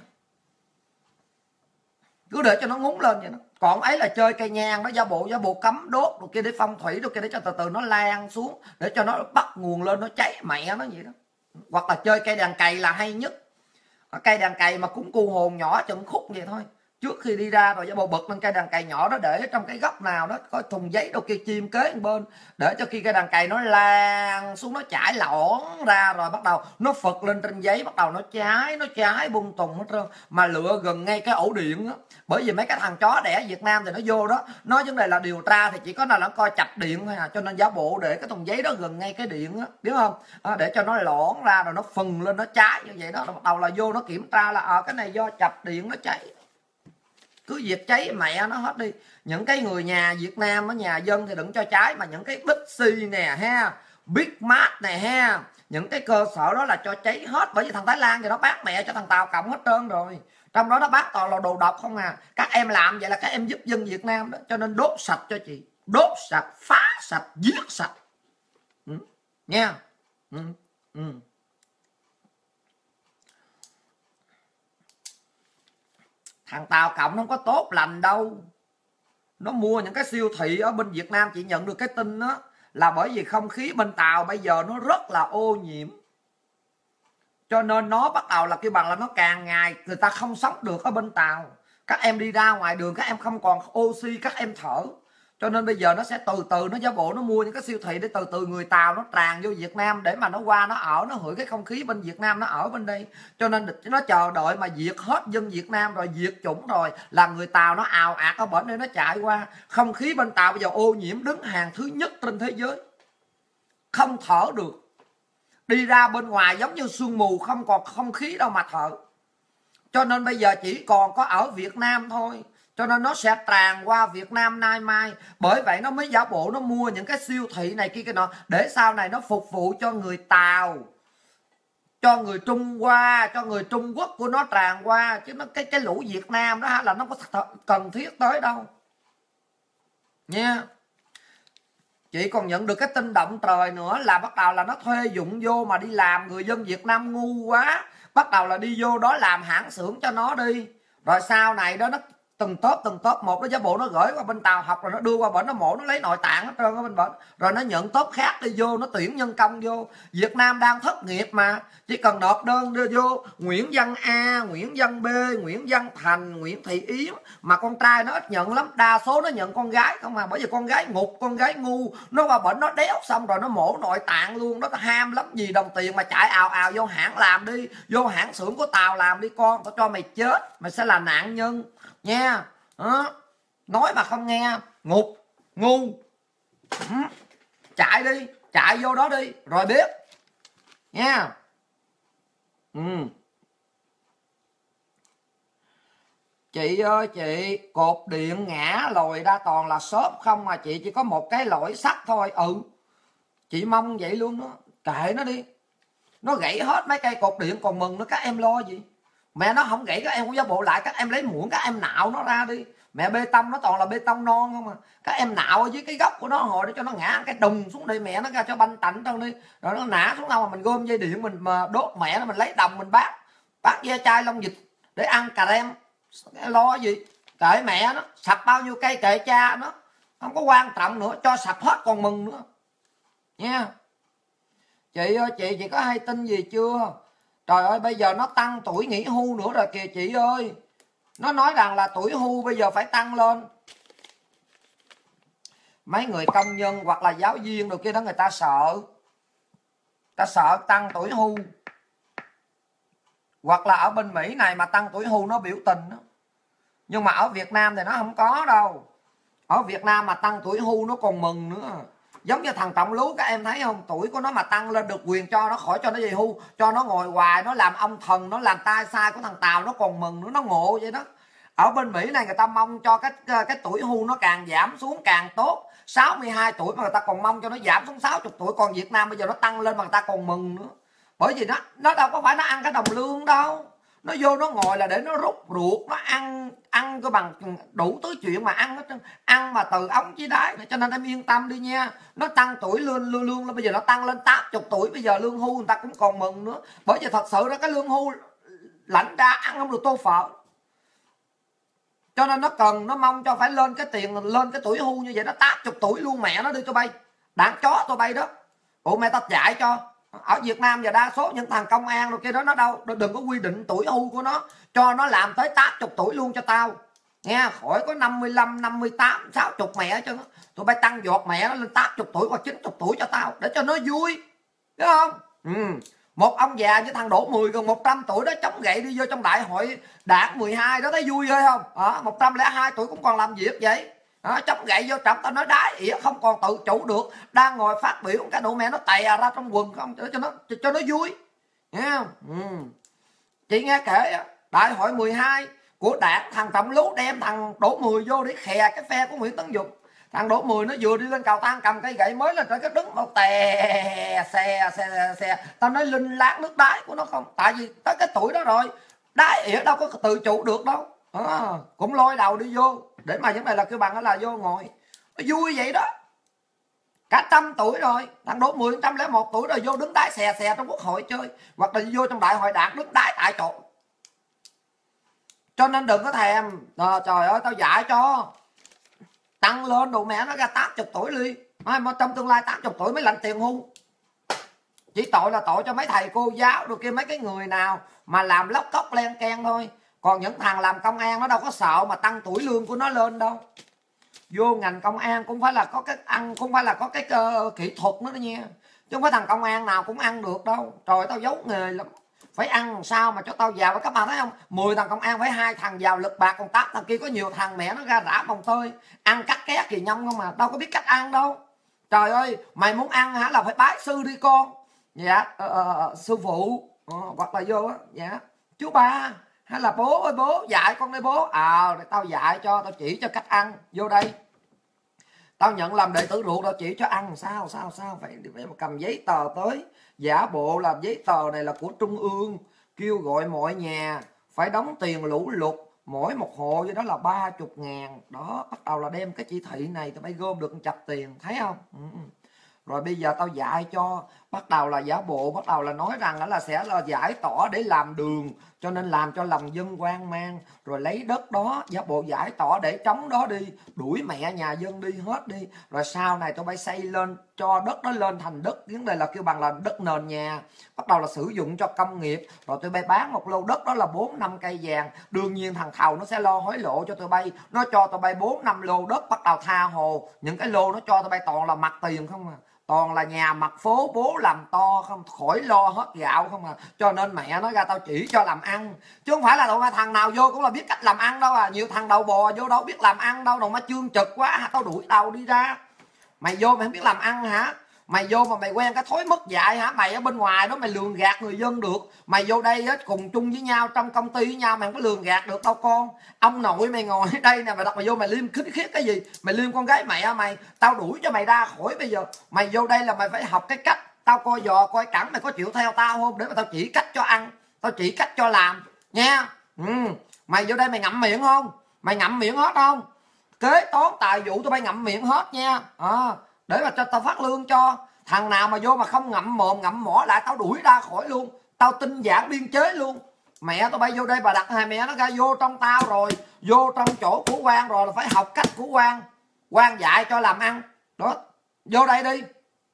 [SPEAKER 1] Cứ để cho nó ngúng lên vậy đó. Còn ấy là chơi cây nhang, nó giả bộ cấm đốt rồi kia để phong thủy rồi kia để cho từ từ nó lan xuống, để cho nó bắt nguồn lên nó cháy mẹ nó vậy đó. Hoặc là chơi cây đàn cày là hay nhất. Cây đàn cày mà cúng cu hồn nhỏ chừng khúc vậy thôi, trước khi đi ra rồi giả bộ bật lên cây đàn cày nhỏ đó, để trong cái góc nào đó có thùng giấy đâu kia chim kế một bên, để cho khi cây đàn cày nó lan xuống, nó chảy lỏng ra rồi bắt đầu nó phật lên trên giấy, bắt đầu nó cháy bung tùng hết trơn, mà lựa gần ngay cái ổ điện á. Bởi vì mấy cái thằng chó đẻ Việt Nam thì nó vô đó, nó vấn đề là điều tra thì chỉ có là nó coi chập điện thôi à. Cho nên giả bộ để cái thùng giấy đó gần ngay cái điện á, biết không, để cho nó loãng ra rồi nó phừng lên nó cháy như vậy đó. Bắt đầu là vô nó kiểm tra là cái này do chập điện nó cháy. Cứ việc cháy mẹ nó hết đi. Những cái người nhà Việt Nam ở nhà dân thì đừng cho cháy, mà những cái Bixi nè ha, Big Mart nè ha, những cái cơ sở đó là cho cháy hết. Bởi vì thằng Thái Lan thì nó bán mẹ cho thằng Tàu Cộng hết trơn rồi, trong đó nó bán toàn là đồ độc không à. Các em làm vậy là các em giúp dân Việt Nam đó. Cho nên đốt sạch cho chị, đốt sạch, phá sạch, giết sạch nha. Thằng Tàu Cộng nó không có tốt lành đâu. Nó mua những cái siêu thị ở bên Việt Nam, chị nhận được cái tin đó là bởi vì không khí bên Tàu bây giờ nó rất là ô nhiễm. Cho nên nó bắt đầu là kêu bằng là nó càng ngày người ta không sống được ở bên Tàu. Các em đi ra ngoài đường các em không còn oxy, các em thở. Cho nên bây giờ nó sẽ từ từ nó giả bộ nó mua những cái siêu thị để từ từ người Tàu nó tràn vô Việt Nam để mà nó qua nó ở, nó hửi cái không khí bên Việt Nam, nó ở bên đây. Cho nên nó chờ đợi mà diệt hết dân Việt Nam rồi, diệt chủng rồi là người Tàu nó ào ạt ở bển đây nó chạy qua. Không khí bên Tàu bây giờ ô nhiễm đứng hàng thứ nhất trên thế giới, không thở được. Đi ra bên ngoài giống như sương mù, không còn không khí đâu mà thở. Cho nên bây giờ chỉ còn có ở Việt Nam thôi. Cho nên nó sẽ tràn qua Việt Nam nay mai. Bởi vậy nó mới giả bộ nó mua những cái siêu thị này kia cái nọ, để sau này nó phục vụ cho người Tàu, cho người Trung Hoa, cho người Trung Quốc của nó tràn qua. Chứ nó cái lũ Việt Nam đó là nó có cần thiết tới đâu nha. Chị còn nhận được cái tin động trời nữa là bắt đầu là nó thuê dụng vô mà đi làm. Người dân Việt Nam ngu quá, bắt đầu là đi vô đó làm hãng xưởng cho nó đi. Rồi sau này đó nó từng tốp một, nó giả bộ nó gửi qua bên Tàu học rồi nó đưa qua bệnh nó mổ, nó lấy nội tạng hết trơn ở bên bệnh, rồi nó nhận tốp khác đi vô, nó tuyển nhân công vô. Việt Nam đang thất nghiệp mà, chỉ cần nộp đơn đưa vô Nguyễn Văn A, Nguyễn Văn B, Nguyễn Văn Thành, Nguyễn Thị Yến, mà con trai nó ít nhận lắm, đa số nó nhận con gái không à, bởi vì con gái ngục, con gái ngu, nó qua bệnh nó đéo xong rồi nó mổ nội tạng luôn, nó ham lắm, vì đồng tiền mà chạy ào ào vô hãng làm đi, vô hãng xưởng của Tàu làm đi con, tao cho mày chết, mày sẽ là nạn nhân nha. Đó. Nói mà không nghe, ngục, ngu. Chạy đi, chạy vô đó đi, rồi biết nha. Chị ơi chị, cột điện ngã lồi ra toàn là xốp không mà chị, chỉ có một cái lỗi sắt thôi. Chị mong vậy luôn đó, kệ nó đi, nó gãy hết mấy cây cột điện còn mừng nó, các em lo gì. Mẹ nó không gãy các em cũng giả bộ lại, các em lấy muỗng các em nạo nó ra đi. Mẹ bê tông nó toàn là bê tông non không à, các em nạo ở dưới cái gốc của nó hồi để cho nó ngã cái đùng xuống đi, mẹ nó ra cho banh tạnh trong đi, rồi nó ngã xuống đâu mà mình gom dây điện mình mà đốt mẹ nó, mình lấy đồng mình bát ve chai lông vịt để ăn cà rem. Lo gì, kệ mẹ nó, sập bao nhiêu cây kệ cha nó, không có quan trọng nữa, cho sập hết còn mừng nữa nha. Chị ơi chị có hay tin gì chưa? Trời ơi bây giờ nó tăng tuổi nghỉ hưu nữa rồi kìa chị ơi. Nó nói rằng là tuổi hưu bây giờ phải tăng lên. Mấy người công nhân hoặc là giáo viên đồ kia đó, người ta sợ tăng tuổi hưu. Hoặc là ở bên Mỹ này mà tăng tuổi hưu nó biểu tình đó. Nhưng mà ở Việt Nam thì nó không có đâu. Ở Việt Nam mà tăng tuổi hưu nó còn mừng nữa. Giống như thằng Trọng Lú các em thấy không, tuổi của nó mà tăng lên được quyền cho nó khỏi cho nó về hưu, cho nó ngồi hoài, nó làm ông thần, nó làm tai sai của thằng Tàu nó còn mừng nữa, nó ngộ vậy đó. Ở bên Mỹ này người ta mong cho cái tuổi hưu nó càng giảm xuống càng tốt. 62 tuổi mà người ta còn mong cho nó giảm xuống 60 tuổi, còn Việt Nam bây giờ nó tăng lên mà người ta còn mừng nữa. Bởi vì nó đâu có phải nó ăn cái đồng lương đâu, nó vô nó ngồi là để nó rút ruột, nó ăn cái bằng đủ thứ chuyện mà ăn mà từ ống chí đáy. Cho nên em yên tâm đi nha, nó tăng tuổi lương bây giờ nó tăng lên 80 tuổi, bây giờ lương hưu người ta cũng còn mừng nữa. Bởi vì thật sự đó, cái lương hưu lãnh ra ăn không được tô phở, cho nên nó mong cho phải lên cái tiền, lên cái tuổi hưu như vậy, nó 80 tuổi luôn, mẹ nó đi cho bay đàn chó tôi bay đó. Ủa mẹ ta dạy cho ở Việt Nam giờ đa số những thằng công an rồi kia đó, nó đâu đừng có quy định tuổi hưu của nó, cho nó làm tới 80 tuổi luôn cho tao nghe, khỏi có 55, 58, 60 mẹ cho nó. Tụi bay tăng giọt mẹ nó lên 80 tuổi hoặc 90 tuổi cho tao để cho nó vui, biết không? Một ông già như thằng Đỗ Mười gần 100 tuổi đó chống gậy đi vô trong đại hội đảng 12 đó, thấy vui ghê không? 102 tuổi cũng còn làm việc vậy. Chống gậy vô trọng, tao nói đái ỉa không còn tự chủ được, đang ngồi phát biểu cái độ mẹ nó tè ra trong quần không, để cho nó vui, nghe không? Chị nghe kể đại hội 12 của đảng, thằng Trọng Lú đem thằng Đỗ Mười vô để khè cái phe của Nguyễn Tấn Dục. Thằng Đỗ Mười nó vừa đi lên cầu thang cầm cây gậy mới lên tới cái đứng một tè xe. Tao nói linh láng nước đái của nó không, tại vì tới cái tuổi đó rồi, đái ỉa đâu có tự chủ được đâu. Cũng lôi đầu đi vô để mà giống này là kêu bằng là vô ngồi nó vui vậy đó. Cả 100 tuổi rồi, thằng Đỗ Mười 101 tuổi rồi vô đứng đái xè trong Quốc hội chơi, hoặc là vô trong đại hội đảng đứng đái tại chỗ. Cho nên đừng có thèm. Trời ơi tao dạy cho tăng lên đồ mẹ nó ra 80 tuổi đi, mà trong tương lai 80 tuổi mới lãnh tiền hưu. Chỉ tội là tội cho mấy thầy cô giáo rồi kia, mấy cái người nào mà làm lóc cóc len keng thôi. Còn những thằng làm công an nó đâu có sợ mà tăng tuổi lương của nó lên đâu. Vô ngành công an cũng phải là có cái ăn, cũng phải là có cái kỹ thuật nữa đó nha, chứ không phải thằng công an nào cũng ăn được đâu. Trời tao giấu nghề lắm, phải ăn làm sao mà cho tao giàu. Các bạn thấy không, 10 thằng công an phải 2 thằng giàu lực bạc, còn 8 thằng kia có nhiều thằng mẹ nó ra rã mồng tơi, ăn cắt ké kỳ nhông không mà đâu có biết cách ăn đâu. Trời ơi mày muốn ăn hả là phải bái sư đi con. Dạ sư phụ hoặc là vô á, dạ chú ba hay là bố ơi bố dạy con đây bố. Để tao dạy cho, tao chỉ cho cách ăn. Vô đây tao nhận làm đệ tử ruột, tao chỉ cho ăn sao phải cầm giấy tờ tới, giả bộ làm giấy tờ này là của trung ương, kêu gọi mọi nhà phải đóng tiền lũ lụt, mỗi một hộ với đó là 30.000 đó. Bắt đầu là đem cái chỉ thị này tụi bay gom được chập tiền, thấy không? Rồi bây giờ tao dạy cho Bắt đầu là giả bộ, bắt đầu là nói rằng là sẽ là giải tỏa để làm đường, cho nên làm cho lòng dân hoang mang, rồi lấy đất đó giả bộ giải tỏa để trống đó đi, đuổi mẹ nhà dân đi hết đi, rồi sau này tôi bay xây lên cho đất đó lên thành đất, vấn đề là kêu bằng là đất nền nhà, bắt đầu là sử dụng cho công nghiệp, rồi tôi bay bán một lô đất đó là 4-5 cây vàng. Đương nhiên thằng thầu nó sẽ lo hối lộ cho tôi bay, nó cho tôi bay 4-5 lô đất, bắt đầu tha hồ. Những cái lô nó cho tôi bay toàn là mặt tiền không à, toàn là nhà mặt phố bố làm to không, khỏi lo hết gạo không à. Cho nên mẹ nó ra tao chỉ cho làm ăn, chứ không phải là tụi thằng nào vô cũng là biết cách làm ăn đâu à. Nhiều thằng đầu bò vô đâu biết làm ăn đâu, đâu mà chương trực quá, tao đuổi tao đi ra. Mày vô mày không biết làm ăn hả? Mày vô mà mày quen cái thói mất dạy hả? Mày ở bên ngoài đó mày lường gạt người dân được, mày vô đây á cùng chung với nhau trong công ty với nhau mày không có lường gạt được đâu con. Ông nội mày ngồi ở đây nè, mày đặt mày vô mày liêm khiết cái gì? Mày liêm con gái mẹ mày, tao đuổi cho mày ra khỏi bây giờ. Mày vô đây là mày phải học cái cách, tao coi giò coi cẳng, mày có chịu theo tao không để mà tao chỉ cách cho ăn, tao chỉ cách cho làm nha. Mày vô đây mày ngậm miệng không? Mày ngậm miệng hết không? Kế toán tài vụ tụi bay ngậm miệng hết nha. Để mà cho tao phát lương cho. Thằng nào mà vô mà không ngậm mồm ngậm mỏ lại tao đuổi ra khỏi luôn, tao tinh giản biên chế luôn. Mẹ tao bay vô đây bà đặt hai mẹ nó ra vô trong tao rồi, vô trong chỗ của quan rồi là phải học cách của quan dạy cho làm ăn đó. Vô đây đi.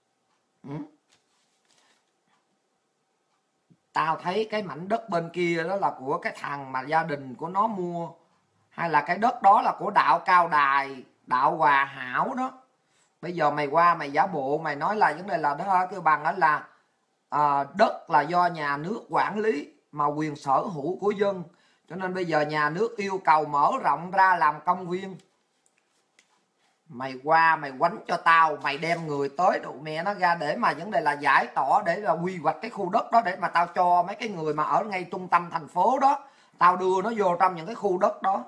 [SPEAKER 1] Tao thấy cái mảnh đất bên kia đó là của cái thằng mà gia đình của nó mua, hay là cái đất đó là của đạo Cao Đài, đạo Hòa Hảo đó. Bây giờ mày qua mày giả bộ mày nói là vấn đề là đó kêu bằng đó là đất là do nhà nước quản lý mà quyền sở hữu của dân, cho nên bây giờ nhà nước yêu cầu mở rộng ra làm công viên. Mày qua mày quánh cho tao, mày đem người tới đủ mẹ nó ra để mà vấn đề là giải tỏa, để là quy hoạch cái khu đất đó, để mà tao cho mấy cái người mà ở ngay trung tâm thành phố đó, tao đưa nó vô trong những cái khu đất đó.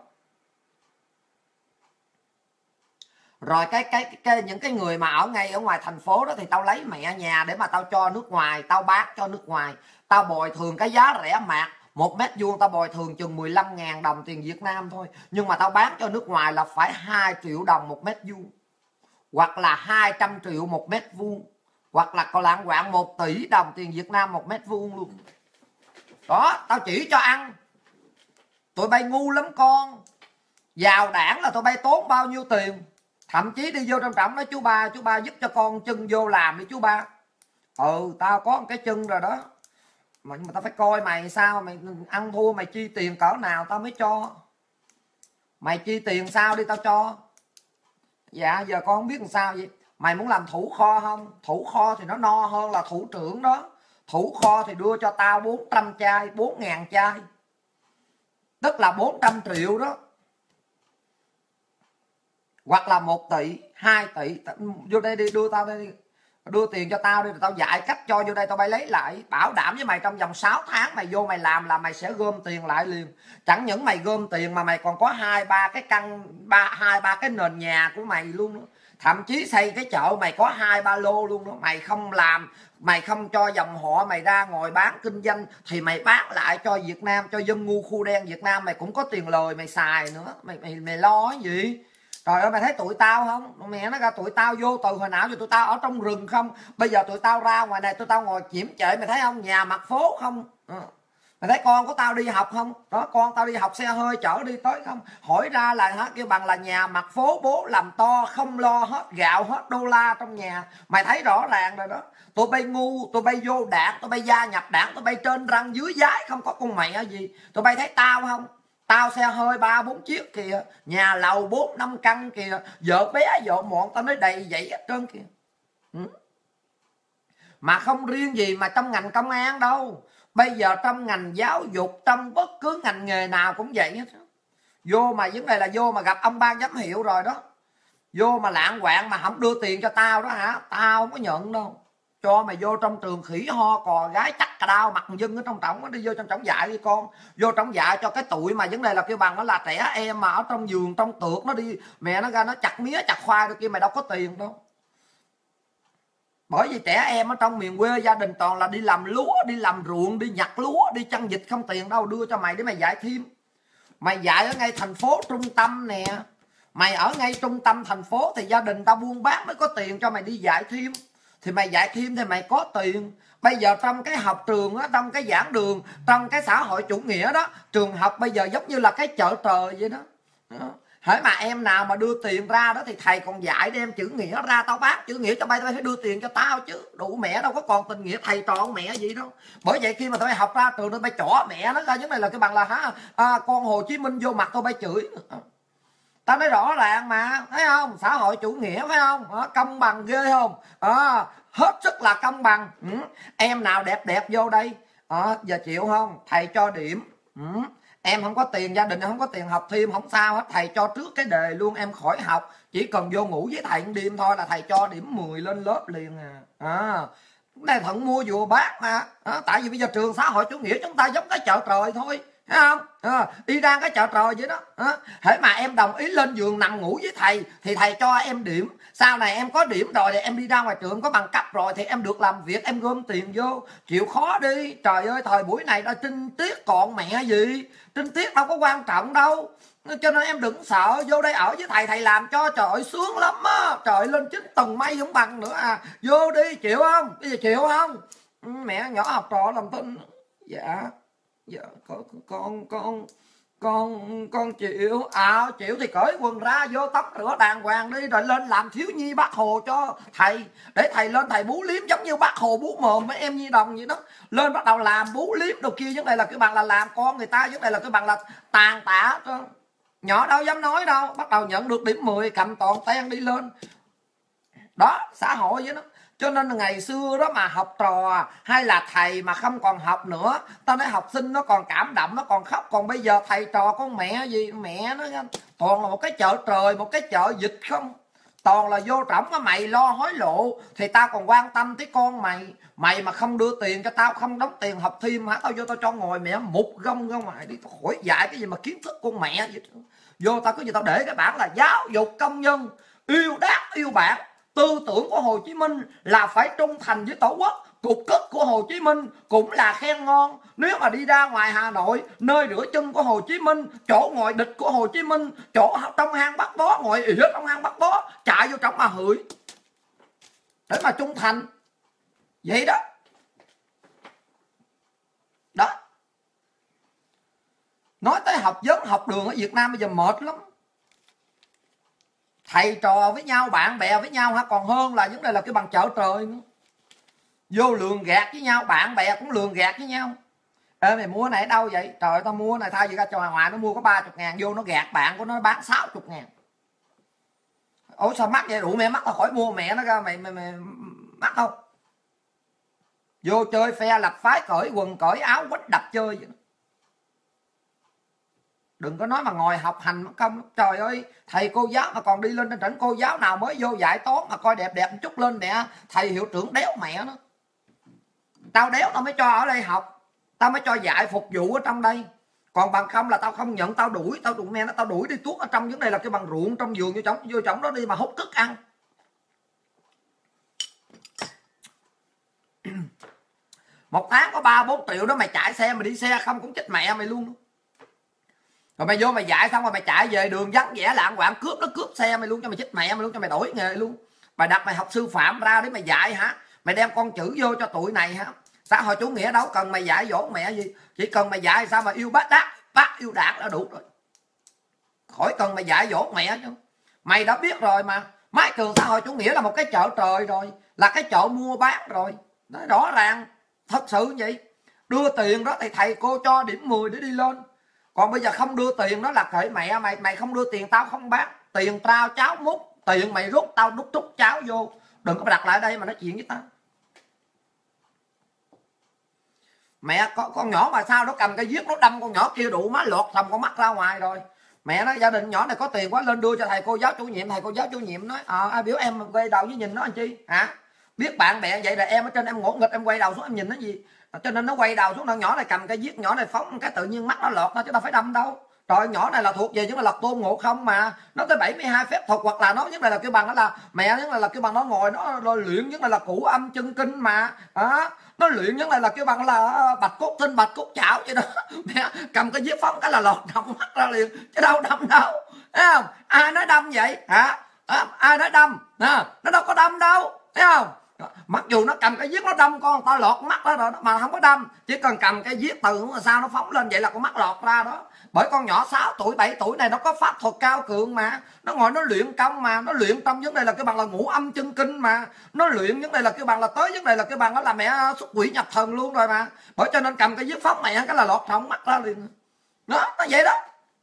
[SPEAKER 1] Rồi những cái người mà ở ngay ở ngoài thành phố đó thì tao lấy mẹ nhà để mà tao cho nước ngoài, tao bán cho nước ngoài. Tao bồi thường cái giá rẻ mạt, 1 mét vuông tao bồi thường chừng 15.000 đồng tiền Việt Nam thôi, nhưng mà tao bán cho nước ngoài là phải 2 triệu đồng 1 mét vuông, hoặc là 200 triệu 1 mét vuông, hoặc là còn lạng quạng 1 tỷ đồng tiền Việt Nam 1 mét vuông luôn. Đó, tao chỉ cho ăn. Tụi bay ngu lắm con. Vào đảng là tụi bay tốn bao nhiêu tiền, thậm chí đi vô trong trọng nói chú ba giúp cho con chân vô làm đi chú ba. Tao có một cái chân rồi đó, mà tao phải coi mày sao, mày ăn thua mày chi tiền cỡ nào tao mới cho. Mày chi tiền sao đi tao cho. Dạ giờ con không biết làm sao vậy. Mày muốn làm thủ kho không? Thủ kho thì nó no hơn là thủ trưởng đó. Thủ kho thì đưa cho tao 400 chai, 4.000 chai, tức là 400 triệu đó, hoặc là 1 tỷ, 2 tỷ. Vô đây đi, đưa tao đây đi, đưa tiền cho tao đi, rồi tao dạy cách cho vô đây tao bay lấy lại. Bảo đảm với mày trong vòng 6 tháng mày vô mày làm là mày sẽ gom tiền lại liền. Chẳng những mày gom tiền mà mày còn có 2-3 cái căn, 2-3 cái nền nhà của mày luôn đó. Thậm chí xây cái chợ mày có 2-3 lô luôn đó. Mày không làm, mày không cho dòng họ mày ra ngồi bán kinh doanh thì mày bán lại cho Việt Nam, cho dân ngu khu đen Việt Nam, mày cũng có tiền lời mày xài nữa. Mày lo cái gì? Trời ơi mày thấy tụi tao không? Mẹ nó ra tụi tao vô từ hồi nào giờ tụi tao ở trong rừng không? Bây giờ tụi tao ra ngoài này tụi tao ngồi chiếm trệ, mày thấy không? Nhà mặt phố không? Mày thấy con của tao đi học không? Đó, con tao đi học xe hơi chở đi tới không? Hỏi ra là kêu bằng là nhà mặt phố bố làm to, không lo hết gạo hết đô la trong nhà. Mày thấy rõ ràng rồi đó. Tụi bay ngu, tụi bay vô đảng, tụi bay gia nhập đảng, tụi bay trên răng dưới dái không có con mẹ gì. Tụi bay thấy tao không? Tao xe hơi 3-4 chiếc kìa, nhà lầu 4-5 căn kìa, vợ bé vợ mọn tao nói đầy vậy hết trơn kìa. Mà không riêng gì mà trong ngành công an đâu, bây giờ trong ngành giáo dục, trong bất cứ ngành nghề nào cũng vậy hết. Vô mà vấn đề là vô mà gặp ông ban giám hiệu rồi đó, vô mà lạng quạng mà không đưa tiền cho tao đó hả, tao không có nhận đâu. Cho mày vô trong trường khỉ ho cò gái chắc cà đao mặt dưng ở trong trọng, đi vô trong trọng dạy đi con. Vô trọng dạy cho cái tụi mà vấn đề là kêu bằng nó là trẻ em mà ở trong giường trong tược nó đi, mẹ nó ra nó chặt mía chặt khoai được kia, mày đâu có tiền đâu. Bởi vì trẻ em ở trong miền quê gia đình toàn là đi làm lúa, đi làm ruộng, đi nhặt lúa, đi chăn vịt, không tiền đâu đưa cho mày để mày dạy thêm. Mày dạy ở ngay thành phố trung tâm nè, mày ở ngay trung tâm thành phố thì gia đình tao buôn bán mới có tiền cho mày đi dạy thêm. thì mày dạy thêm thì mày có tiền. Bây giờ trong cái học trường á, trong cái giảng đường, trong cái xã hội chủ nghĩa đó, trường học bây giờ giống như là cái chợ trời vậy đó. Hễ mà em nào mà đưa tiền ra đó thì thầy còn dạy đem chữ nghĩa ra, tao bác chữ nghĩa cho bay, tao phải đưa tiền cho tao chứ, đủ mẹ đâu có còn tình nghĩa thầy trò mẹ gì đâu. Bởi vậy khi mà tao bay học ra trường, tao bay chỏ mẹ nó ra vấn này là cái bằng là con Hồ Chí Minh vô mặt tao bay chửi. Tao nói rõ ràng mà, thấy không? Xã hội chủ nghĩa phải không? Công bằng ghê không? Hết sức là công bằng. Em nào đẹp đẹp vô đây, giờ chịu không? Thầy cho điểm. Em không có tiền, gia đình em không có tiền học thêm, không sao hết, thầy cho trước cái đề luôn, em khỏi học, chỉ cần vô ngủ với thầy một đêm thôi là thầy cho điểm 10 lên lớp liền à. Này Thuận mua vừa bác mà. Tại vì bây giờ trường xã hội chủ nghĩa chúng ta giống cái chợ trời thôi, thấy không? Đi ra cái chợ trời vậy đó. Hễ mà em đồng ý lên giường nằm ngủ với thầy thì thầy cho em điểm. Sau này em có điểm rồi thì em đi ra ngoài trường có bằng cấp rồi thì em được làm việc, em gom tiền vô, chịu khó đi. Trời ơi, thời buổi này đã trinh tiết còn mẹ gì, trinh tiết đâu có quan trọng đâu. Cho nên em đừng sợ, vô đây ở với thầy, thầy làm cho trời sướng lắm á. Trời lên 9 tầng mây không bằng nữa à. Vô đi, chịu không? Bây giờ chịu không? Mẹ nhỏ học trò làm tin. Dạ con chịu. Chịu thì cởi quần ra, vô tắm rửa đàng hoàng đi, rồi lên làm thiếu nhi Bác Hồ cho thầy, để thầy lên thầy bú liếm giống như Bác Hồ bú mồm với em nhi đồng vậy đó. Lên bắt đầu làm bú liếm đồ kia, vấn này là cái bằng là làm con người ta, vấn này là cái bằng là tàn tạ. Nhỏ đâu dám nói đâu, bắt đầu nhận được điểm 10 cầm toàn ten đi lên. Đó, xã hội vậy đó. Cho nên ngày xưa đó mà học trò hay là thầy mà không còn học nữa, tao nói học sinh nó còn cảm động, nó còn khóc. Còn bây giờ thầy trò con mẹ gì, mẹ nó toàn là một cái chợ trời, một cái chợ dịch không. Toàn là vô trỏng á, mày lo hối lộ thì tao còn quan tâm tới con mày. Mày mà không đưa tiền cho tao, không đóng tiền học thêm hả, tao vô tao cho ngồi mẹ mục gông ra ngoài đi, tao khỏi dạy cái gì mà kiến thức con mẹ vậy. Vô tao có gì tao để cái bảng là giáo dục công nhân yêu đảng yêu bạn. Tư tưởng của Hồ Chí Minh là phải trung thành với Tổ quốc. Cục cất của Hồ Chí Minh cũng là khen ngon. Nếu mà đi ra ngoài Hà Nội, nơi rửa chân của Hồ Chí Minh, chỗ ngồi địch của Hồ Chí Minh, chỗ trong hang bắt bó, ngồi ỉa trong hang bắt bó, chạy vô trong mà hửi để mà trung thành. Vậy đó. Đó. Nói tới học vấn học đường ở Việt Nam bây giờ mệt lắm. Thầy trò với nhau, bạn bè với nhau còn hơn là vấn đề là cái bằng chợ trời nữa. Vô lường gạt với nhau, bạn bè cũng lường gạt với nhau. Ê mày mua này đâu vậy? Trời, tao mua này thay vì ra cho ngoài nó mua có 30.000, vô nó gạt bạn của nó bán 60.000. Ủa sao mắc vậy? Đủ mẹ mắc tao khỏi mua mẹ nó ra, mày mắc không? Vô chơi phe lập phái, cởi quần cởi áo quánh đập chơi vậy đó. Đừng có nói mà ngồi học hành không. Trời ơi, thầy cô giáo mà còn đi lên trên trển, cô giáo nào mới vô dạy toán mà coi đẹp đẹp một chút lên mẹ, thầy hiệu trưởng đéo mẹ nó. Tao đéo tao mới cho ở đây học, tao mới cho dạy phục vụ ở trong đây. Còn bằng không là tao không nhận, tao đuổi mẹ nó, tao đuổi đi tuốt ở trong vấn đề là cái bằng ruộng trong vườn vô trống đó đi mà hút cất ăn. Một tháng có 3-4 triệu đó, mày chạy xe mày đi xe không cũng chết mẹ mày luôn. Rồi mày vô mày dạy xong rồi mày chạy về đường vắng vẻ lạng quạng, cướp nó cướp xe mày luôn, cho mày chết mẹ mày luôn, cho mày đổi nghề luôn. Mày đặt mày học sư phạm ra để mày dạy hả? Mày đem con chữ vô cho tụi này hả? Xã hội chủ nghĩa đâu cần mày dạy dỗ mẹ gì, chỉ cần mày dạy sao mà yêu bác yêu đảng là đủ rồi. Khỏi cần mày dạy dỗ mẹ chứ. Mày đã biết rồi mà, mái trường xã hội chủ nghĩa là một cái chợ trời rồi, là cái chợ mua bán rồi. Nó rõ ràng, thật sự như vậy. Đưa tiền đó thì thầy cô cho điểm 10 để đi lên. Còn bây giờ không đưa tiền đó là kệ mẹ mày không đưa tiền tao không bán. Tiền tao cháo múc, tiền mày rút tao trút cháo vô. Đừng có đặt lại đây mà nói chuyện với tao. Mẹ con nhỏ mà sao nó cầm cái viết nó đâm con nhỏ kia đủ má lọt thầm con mắt ra ngoài rồi. Mẹ nói gia đình nhỏ này có tiền quá, lên đưa cho thầy cô giáo chủ nhiệm. Thầy cô giáo chủ nhiệm nói ai biểu em quay đầu với nhìn nó anh chi hả? Biết bạn bè vậy là em ở trên em ngỗ nghịch, em quay đầu xuống em nhìn nó gì. Cho nên nó quay đầu xuống, nhỏ này cầm cái viết, nhỏ này phóng cái tự nhiên mắt nó lọt nó chứ đâu phải đâm đâu. Trời, nhỏ này là thuộc về những là Tôn Ngộ Không mà, nó tới 72 phép thuật, hoặc là nó nhất là cái bằng đó là mẹ, nhất là cái bằng nó ngồi nó luyện nhất là Cụ Âm Chân Kinh mà nó luyện nhất là cái bằng là Bạch Cốt Tinh Bạch Cốt Chảo chứ đó. Mẹ cầm cái viết phóng cái là lọt động mắt ra liền chứ đâu đâm đâu, thấy không? Ai nói đâm vậy hả? Ai nói đâm nó đâu có đâm đâu, thấy không? Đó. Mặc dù nó cầm cái viết nó đâm con ta lọt mắt ra rồi đó, mà không có đâm, chỉ cần cầm cái viết từ sao nó phóng lên vậy là con mắt lọt ra đó. Bởi con nhỏ 6 tuổi 7 tuổi này nó có pháp thuật cao cường mà, nó ngồi nó luyện công mà, nó luyện trong vấn đề là cái bằng là ngũ âm chân kinh mà, nó luyện vấn đề là cái bằng là tới vấn đề là cái bằng đó là mẹ xuất quỷ nhập thần luôn rồi mà. Bởi cho nên cầm cái viết phóng mẹ cái là lọt trong mắt ra liền đó, nó vậy đó.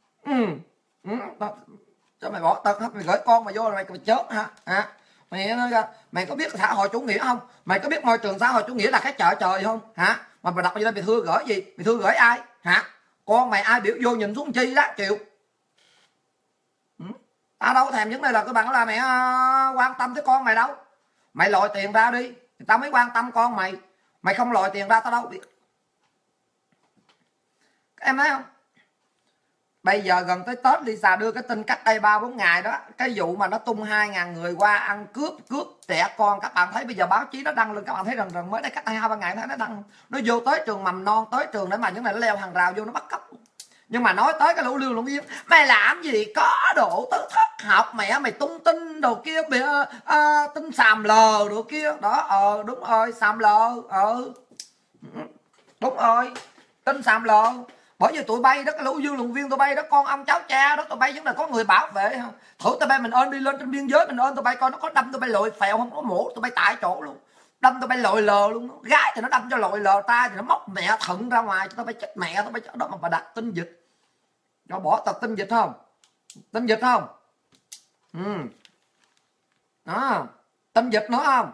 [SPEAKER 1] Cho mày bỏ tật hết, mày gửi con mày vô rồi mày chết hả? Mày có biết xã hội chủ nghĩa không? Mày có biết môi trường xã hội chủ nghĩa là cái chợ trời không hả? Mà mày đọc vô đây mày thưa gửi gì? Mày thưa gửi ai hả? Con mày ai biểu vô nhìn xuống chi đó chịu. Tao đâu thèm những này là cái bằng là mẹ quan tâm tới con mày đâu. Mày lòi tiền ra đi thì tao mới quan tâm con mày. Mày không lòi tiền ra tao đâu biết. Em thấy không? Bây giờ gần tới Tết Lisa đưa cái tin cách đây 3-4 ngày đó, cái vụ mà nó tung 2.000 người qua ăn cướp trẻ con. Các bạn thấy bây giờ báo chí nó đăng lên, các bạn thấy rằng mới đây cách đây 2-3 ngày nó đăng, nó vô tới trường mầm non, tới trường để mà những này nó leo hàng rào vô nó bắt cóc. Nhưng mà nói tới cái lũ lương lũ yên, mày làm gì có độ tứ thất học, mẹ mày tung tin đồ kia, tin xàm lờ đồ kia đó. Đúng rồi, xàm lờ, đúng rồi, tin xàm lờ. Bởi vì tụi bay đó, cái lũ dư luận viên tụi bay đó, con ông cháu cha đó, tụi bay vẫn là có người bảo vệ không. Thử tụi bay mình ơn đi lên trên biên giới, mình ơn tụi bay coi nó có đâm tụi bay lội phèo không, có mổ tụi bay tại chỗ luôn, đâm tụi bay lội lờ luôn. Gái thì nó đâm cho lội lờ, tay thì nó móc mẹ thận ra ngoài cho tụi bay chết mẹ tụi bay đó. Mà bà đặt tin dịch cho bỏ tật tin dịch không, tin dịch không, đó, tin dịch nữa không.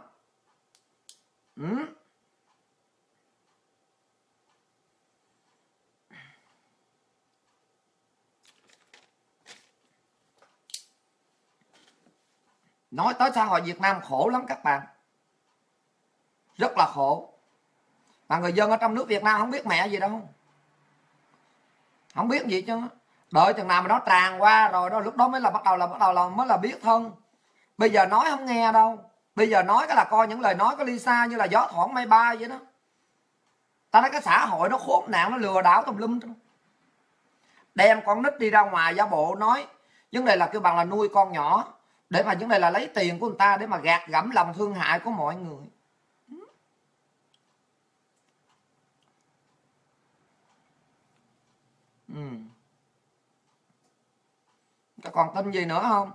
[SPEAKER 1] Nói tới xã hội Việt Nam khổ lắm các bạn, rất là khổ. Mà người dân ở trong nước Việt Nam không biết mẹ gì đâu, không biết gì chứ. Đợi chừng nào mà nó tràn qua rồi đó, lúc đó mới là bắt đầu là biết thân. Bây giờ nói không nghe đâu, bây giờ nói cái là coi những lời nói của Lisa như là gió thoảng mây bay vậy đó. Ta nói cái xã hội nó khốn nạn, nó lừa đảo tùm lum. Đem con nít đi ra ngoài giả bộ nói vấn đề là kêu bằng là nuôi con nhỏ, để mà vấn đề là lấy tiền của người ta để mà gạt gẫm lòng thương hại của mọi người. Các còn tin gì nữa không?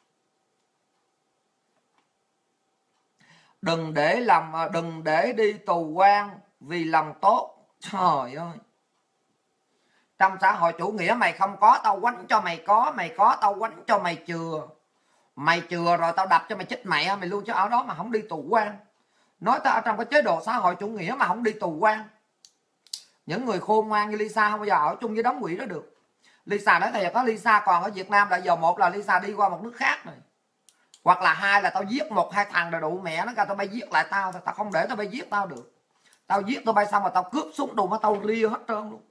[SPEAKER 1] Đừng để đi tù quan vì lòng tốt. Trời ơi, trong xã hội chủ nghĩa mày không có tao quánh cho mày có, mày có tao quánh cho mày chừa. Mày chừa rồi tao đập cho mày chết mẹ mày luôn, chứ ở đó mà không đi tù quan. Nói ta ở trong cái chế độ xã hội chủ nghĩa mà không đi tù quan. Những người khôn ngoan như Lisa không bao giờ ở chung với đám quỷ đó được. Lisa nói thiệt đó, Lisa còn ở Việt Nam là giờ một là Lisa đi qua một nước khác rồi, hoặc là hai là tao giết 1-2 thằng rồi đủ mẹ nó ra tao bay giết lại tao, tao không để tao bay giết tao được. Tao giết tao bay xong rồi tao cướp súng đồ mà tao ria hết trơn luôn.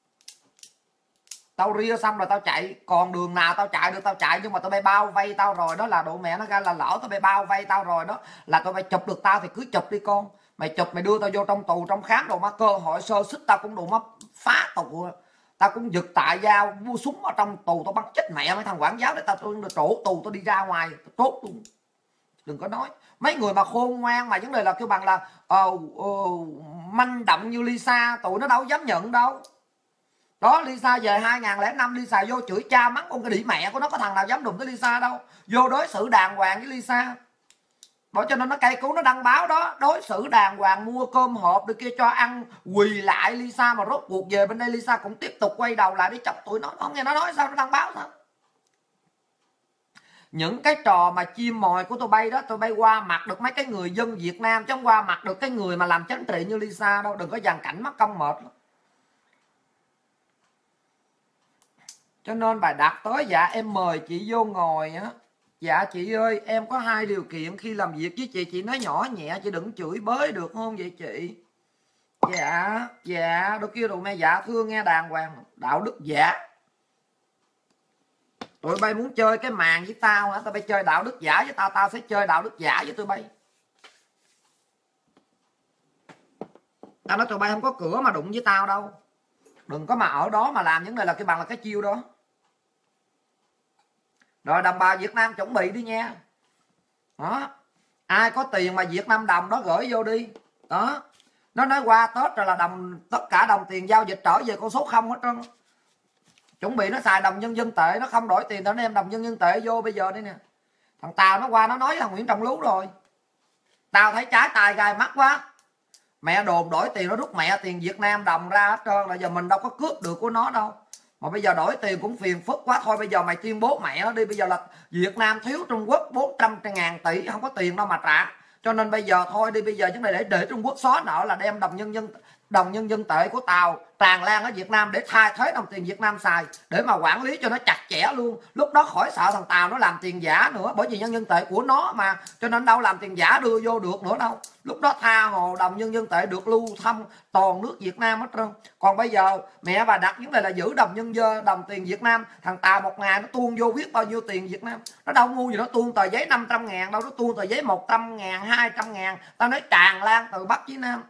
[SPEAKER 1] Tao ria xong rồi tao chạy, còn đường nào tao chạy được tao chạy, nhưng mà tao bay bao vây tao rồi đó là độ mẹ nó ra là lỡ tao bay bao vây tao rồi đó là tao bay chụp được tao thì cứ chụp đi con. Mày chụp mày đưa tao vô trong tù trong khám đồ mà cơ hội sơ xích tao cũng đủ mà phá tù, tao cũng giật tại dao mua súng ở trong tù tao bắn chết mẹ mấy thằng quản giáo để tao trổ tù tao đi ra ngoài tao tốt luôn. Đừng có nói mấy người mà khôn ngoan mà vấn đề là kêu bằng là manh động như Lisa, tụi nó đâu dám nhận đâu. Đó, Lisa về 2005 Lisa vô chửi cha mắng con cái đĩ mẹ của nó, có thằng nào dám đụng tới Lisa đâu. Vô đối xử đàng hoàng với Lisa. Bởi cho nên nó cay cú nó đăng báo đó, đối xử đàng hoàng, mua cơm hộp được kia cho ăn, quỳ lại Lisa. Mà rốt cuộc về bên đây Lisa cũng tiếp tục quay đầu lại đi chọc tụi nó nghe nó nói sao, nó đăng báo sao. Những cái trò mà chim mồi của tụi bay đó, tụi bay qua mặt được mấy cái người dân Việt Nam chứ không qua mặt được cái người mà làm chính trị như Lisa đâu. Đừng có dàn cảnh mắc công mệt lắm. Cho nên bài đặt tới, dạ em mời chị vô ngồi á. Dạ chị ơi, em có 2 điều kiện khi làm việc với chị nói nhỏ nhẹ, chị đừng chửi bới được không vậy chị? Dạ, đâu kia đồ mẹ dạ thưa nghe đàng hoàng, đạo đức giả. Tụi bay muốn chơi cái màn với tao hả? Tụi bay chơi đạo đức giả với tao, tao sẽ chơi đạo đức giả với tụi bay. Tao nói tụi bay không có cửa mà đụng với tao đâu. Đừng có mà ở đó mà làm những này là cái bằng là cái chiêu đó. Rồi đồng bào Việt Nam chuẩn bị đi nha. Đó. Ai có tiền mà Việt Nam đồng đó gửi vô đi. Đó, nó nói qua Tết rồi là tất cả đồng tiền giao dịch trở về con số không hết trơn. Chuẩn bị nó xài đồng nhân dân tệ, nó không đổi tiền, tao nó đem đồng nhân dân tệ vô bây giờ đây nè. Thằng Tàu nó qua nó nói với thằng Nguyễn Trọng Lú rồi. Tao thấy trái tài gai mắt quá. Mẹ đồn đổi tiền nó rút mẹ tiền Việt Nam đồng ra hết trơn, là giờ mình đâu có cướp được của nó đâu. Mà bây giờ đổi tiền cũng phiền phức quá. Thôi bây giờ mày tuyên bố mẹ nó đi. Bây giờ là Việt Nam thiếu Trung Quốc 400.000 tỷ, không có tiền đâu mà trả. Cho nên bây giờ thôi đi, bây giờ chúng này để Trung Quốc xóa nợ là đem đồng nhân dân tệ của Tàu tràn lan ở Việt Nam để thay thế đồng tiền Việt Nam xài, để mà quản lý cho nó chặt chẽ luôn. Lúc đó khỏi sợ thằng Tàu nó làm tiền giả nữa, bởi vì nhân dân tệ của nó mà, cho nên đâu làm tiền giả đưa vô được nữa đâu. Lúc đó tha hồ đồng nhân dân tệ được lưu thông toàn nước Việt Nam hết trơn. Còn bây giờ mẹ bà đặt vấn đề là giữ đồng tiền Việt Nam, thằng Tàu một ngày nó tuôn vô biết bao nhiêu tiền Việt Nam. Nó đâu ngu gì nó tuôn tờ giấy 500.000 đâu, nó tuôn tờ giấy 100.000, 200.000. Tao nói tràn lan từ Bắc chí Nam.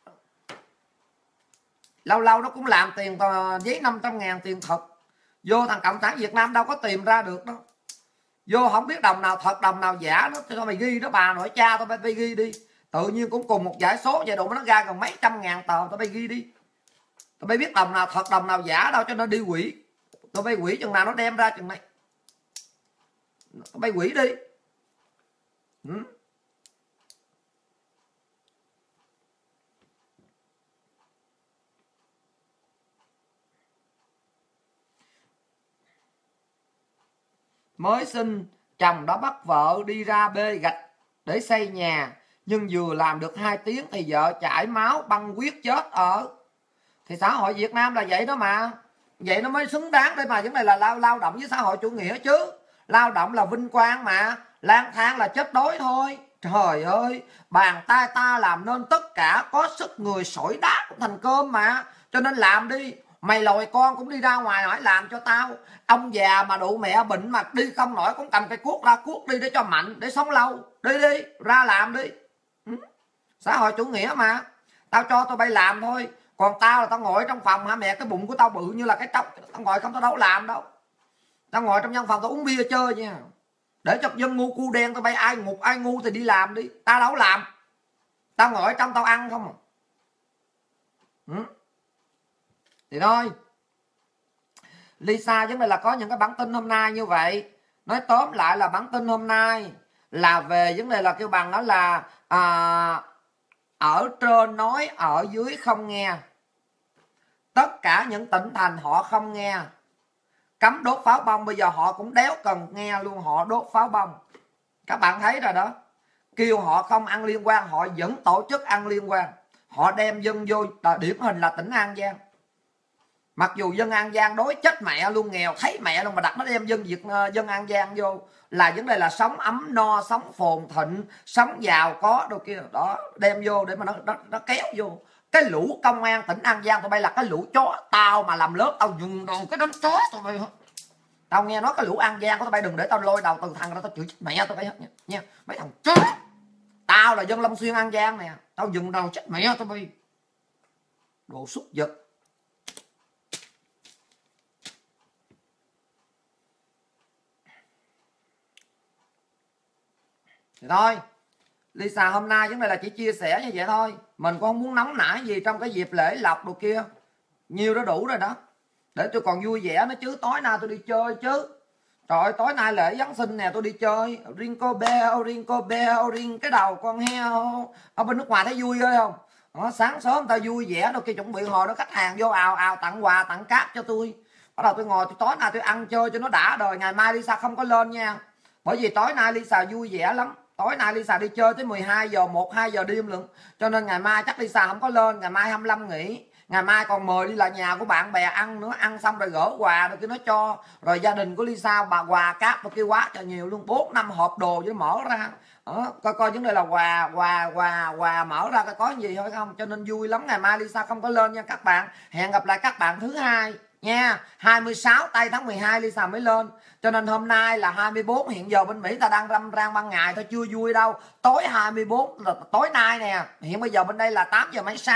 [SPEAKER 1] Lâu lâu nó cũng làm tiền tờ giấy 500.000 tiền thật. Vô thằng Cộng sản Việt Nam đâu có tìm ra được đâu. Vô không biết đồng nào thật đồng nào giả, nó cho mày ghi đó, bà nội cha tao phải ghi đi. Tự nhiên cũng cùng một dãy số vậy đồ mà nó ra gần mấy trăm ngàn tờ, tao phải ghi đi. Tao phải biết đồng nào thật đồng nào giả đâu, cho nên đi quỷ. Tao phải quỷ chừng nào nó đem ra chừng này. Tao phải quỷ đi. Mới sinh chồng đó bắt vợ đi ra bê gạch để xây nhà, nhưng vừa làm được 2 tiếng thì vợ chảy máu băng huyết chết ở. Thì xã hội Việt Nam là vậy đó mà. Vậy nó mới xứng đáng để mà vấn đề là lao động với xã hội chủ nghĩa chứ. Lao động là vinh quang mà, lang thang là chết đói thôi. Trời ơi, bàn tay ta làm nên tất cả, có sức người sỏi đá cũng thành cơm mà. Cho nên làm đi. Mày lòi con cũng đi ra ngoài hỏi làm cho tao. Ông già mà đụ mẹ bệnh mà đi không nổi cũng cầm cây cuốc ra cuốc đi để cho mạnh, để sống lâu. Đi đi, ra làm đi. Xã hội chủ nghĩa mà. Tao cho tụi bay làm thôi. Còn tao là tao ngồi trong phòng hả mẹ, cái bụng của tao bự như là cái trống. Tao ngồi không, tao đâu làm đâu. Tao ngồi trong văn phòng tao uống bia chơi nha. Để cho dân ngu cu đen tao bay, ai ngục ai ngu thì đi làm đi. Tao đâu làm. Tao ngồi trong tao ăn không à. Thì thôi, Lisa vấn đề là có những cái bản tin hôm nay như vậy. Nói tóm lại là bản tin hôm nay là về vấn đề là kêu bằng đó là ở trên nói, ở dưới không nghe. Tất cả những tỉnh thành họ không nghe. Cấm đốt pháo bông, bây giờ họ cũng đéo cần nghe luôn, họ đốt pháo bông. Các bạn thấy rồi đó. Kêu họ không ăn liên quan, họ vẫn tổ chức ăn liên quan. Họ đem dân vô, điển hình là tỉnh An Giang. Mặc dù dân An Giang đối chết mẹ luôn, nghèo thấy mẹ luôn, mà đặt nó đem dân An Giang vô là vấn đề là sống ấm no, sống phồn thịnh, sống giàu có đâu kia đó, đem vô để mà nó kéo vô. Cái lũ công an tỉnh An Giang tụi bay là cái lũ chó. Tao mà làm lớp tao dùng đồ cái đám chó tụi bay. Tao nghe nói cái lũ An Giang của tụi bay đừng để tao lôi đầu từ thằng ra tao chửi mẹ tụi bay hết nha. Mấy thằng chó. Tao là dân Long Xuyên An Giang nè, tao dùng đầu chết mẹ tụi bay. Đồ súc vật. Thì thôi, Lisa hôm nay vấn đề là chỉ chia sẻ như vậy thôi. Mình cũng không muốn nóng nảy gì trong cái dịp lễ lộc đồ kia. Nhiêu đó đủ rồi đó. Để tôi còn vui vẻ nữa chứ. Tối nay tôi đi chơi chứ. Trời ơi, tối nay lễ Giáng sinh nè, tôi đi chơi. Ringo bell, ring cái đầu con heo. Ở bên nước ngoài thấy vui ghê không? Đó, sáng sớm ta vui vẻ đâu kia, chuẩn bị hồi đó khách hàng vô ào ào tặng quà tặng cáp cho tôi. Bắt đầu tôi ngồi, tối nay tôi ăn chơi cho nó đã đời. Ngày mai Lisa không có lên nha. Bởi vì tối nay Lisa vui vẻ lắm. Tối nay Lisa đi chơi tới 12 giờ, 1-2 giờ đêm lận. Cho nên ngày mai chắc Lisa không có lên. Ngày mai 25 nghỉ. Ngày mai còn mời đi là nhà của bạn bè ăn nữa. Ăn xong rồi gỡ quà rồi kia nó cho. Rồi gia đình của Lisa bà quà cáp rồi kia quá trời nhiều luôn. 4-5 hộp đồ cho mở ra. Coi vấn đề là quà mở ra coi có gì thôi không. Cho nên vui lắm. Ngày mai Lisa không có lên nha các bạn. Hẹn gặp lại các bạn thứ hai nha. 26 tây tháng 12 Lisa mới lên. Cho nên hôm nay là 24, hiện giờ bên Mỹ ta đang râm ran ban ngày thôi, chưa vui đâu. Tối 24 là tối nay nè, hiện bây giờ bên đây là 8 giờ mấy sáng.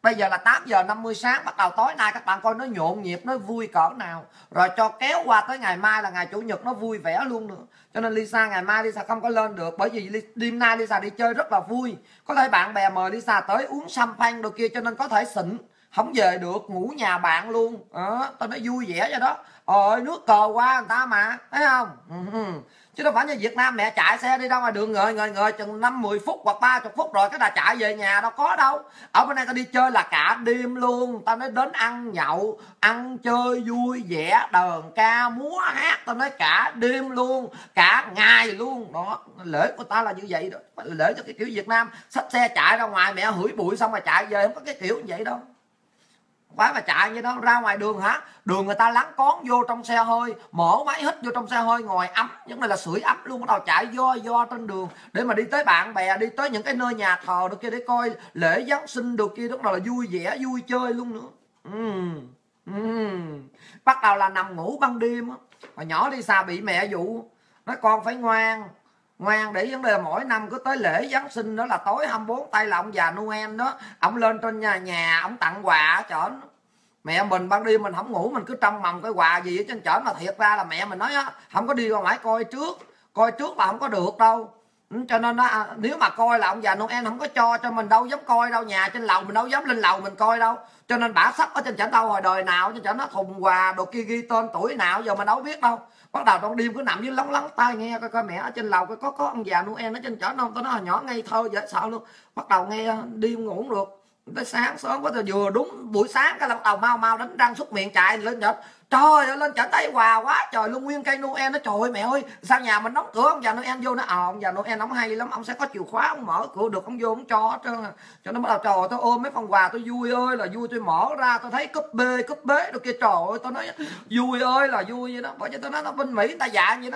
[SPEAKER 1] Bây giờ là 8 giờ 50 sáng, bắt đầu tối nay các bạn coi nó nhộn nhịp, nó vui cỡ nào. Rồi cho kéo qua tới ngày mai là ngày Chủ nhật nó vui vẻ luôn nữa. Cho nên Lisa ngày mai Lisa không có lên được, bởi vì đêm nay Lisa đi chơi rất là vui. Có thể bạn bè mời Lisa tới uống champagne đồ kia, cho nên có thể xịn, không về được, ngủ nhà bạn luôn. Tao nói vui vẻ vậy đó. Ôi nước cờ qua người ta mà, thấy không? Chứ đâu phải như Việt Nam mẹ chạy xe đi ra ngoài đường ngời chừng 5-10 phút hoặc 30 phút rồi cái đã chạy về nhà, đâu có đâu. Ở bên đây tao đi chơi là cả đêm luôn. Tao nói đến ăn nhậu, ăn chơi vui vẻ, đờn ca múa hát, tao nói cả đêm luôn, cả ngày luôn đó. Lễ của tao là như vậy đó. Lễ cho cái kiểu Việt Nam xách xe chạy ra ngoài mẹ hửi bụi xong rồi chạy về, không có cái kiểu như vậy đâu. Phải mà chạy như đó ra ngoài đường hả? Đường người ta lắng cón vô trong xe hơi, mở máy hít vô trong xe hơi, ngồi ấm, những này là sưởi ấm luôn, bắt đầu chạy do trên đường để mà đi tới bạn bè, đi tới những cái nơi nhà thờ được kia để coi lễ Giáng sinh được kia, lúc nào là vui vẻ vui chơi luôn nữa. Bắt đầu là nằm ngủ ban đêm á. Hồi nhỏ đi xa bị mẹ dụ nói con phải ngoan để vấn đề là mỗi năm cứ tới lễ Giáng sinh đó là tối 24 tây là ông già Noel đó, ông lên trên nhà ông tặng quà cho mẹ mình. Ban đêm mình không ngủ, mình cứ trông mầm cái quà gì ở trên trển, mà thiệt ra là mẹ mình nói á, không có đi ra ngoài coi trước là không có được đâu. Cho nên đó, nếu mà coi là ông già Noel không có cho mình đâu dám coi đâu, nhà trên lầu mình đâu dám lên lầu mình coi đâu. Cho nên bả sắp ở trên trển đâu hồi đời nào trên trển nó thùng quà đồ kia ghi tên tuổi nào giờ mình đâu biết đâu. Bắt đầu trong đêm cứ nằm dưới lóng tai nghe coi mẹ ở trên lầu có ông già Noel ở trên trển không. Tôi nói hồi nhỏ ngây thơ dễ sợ luôn. Bắt đầu nghe đêm ngủ không được, tới sáng sớm quá, vừa đúng buổi sáng cái là bắt đầu mau đánh răng súc miệng chạy lên trển. Trời ơi lên trển thấy quà quá trời luôn, nguyên cây Noel. Nó trời ơi mẹ ơi sao nhà mình đóng cửa, ông già Noel vô. Nó ông già Noel ông hay lắm, ông sẽ có chìa khóa, ông mở cửa được ông vô ông cho hết trơn. Cho nó bắt đầu trời, tôi ôm mấy phần quà tôi vui ơi là vui, tôi mở ra tôi thấy cúp bê được kia, trời ơi tôi nói vui ơi là vui vậy đó. Bởi vì tôi nói nó bên Mỹ người ta dạ vậy đó.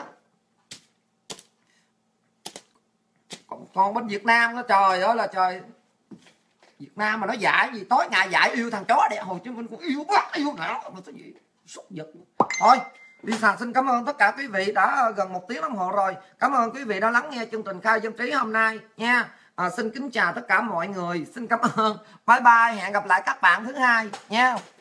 [SPEAKER 1] Còn bên Việt Nam nó trời ơi là trời, Việt Nam mà nó dạy gì tối ngày dạy yêu thằng chó đẹp, Hồ Chí Minh cũng yêu quá yêu não mà cái gì xúc vật. Thôi Lisa xin cảm ơn tất cả quý vị đã gần 1 tiếng đồng hồ rồi. Cảm ơn quý vị đã lắng nghe chương trình Khai Dân Trí hôm nay nha. Xin kính chào tất cả mọi người, xin cảm ơn, bye bye, hẹn gặp lại các bạn thứ hai nha.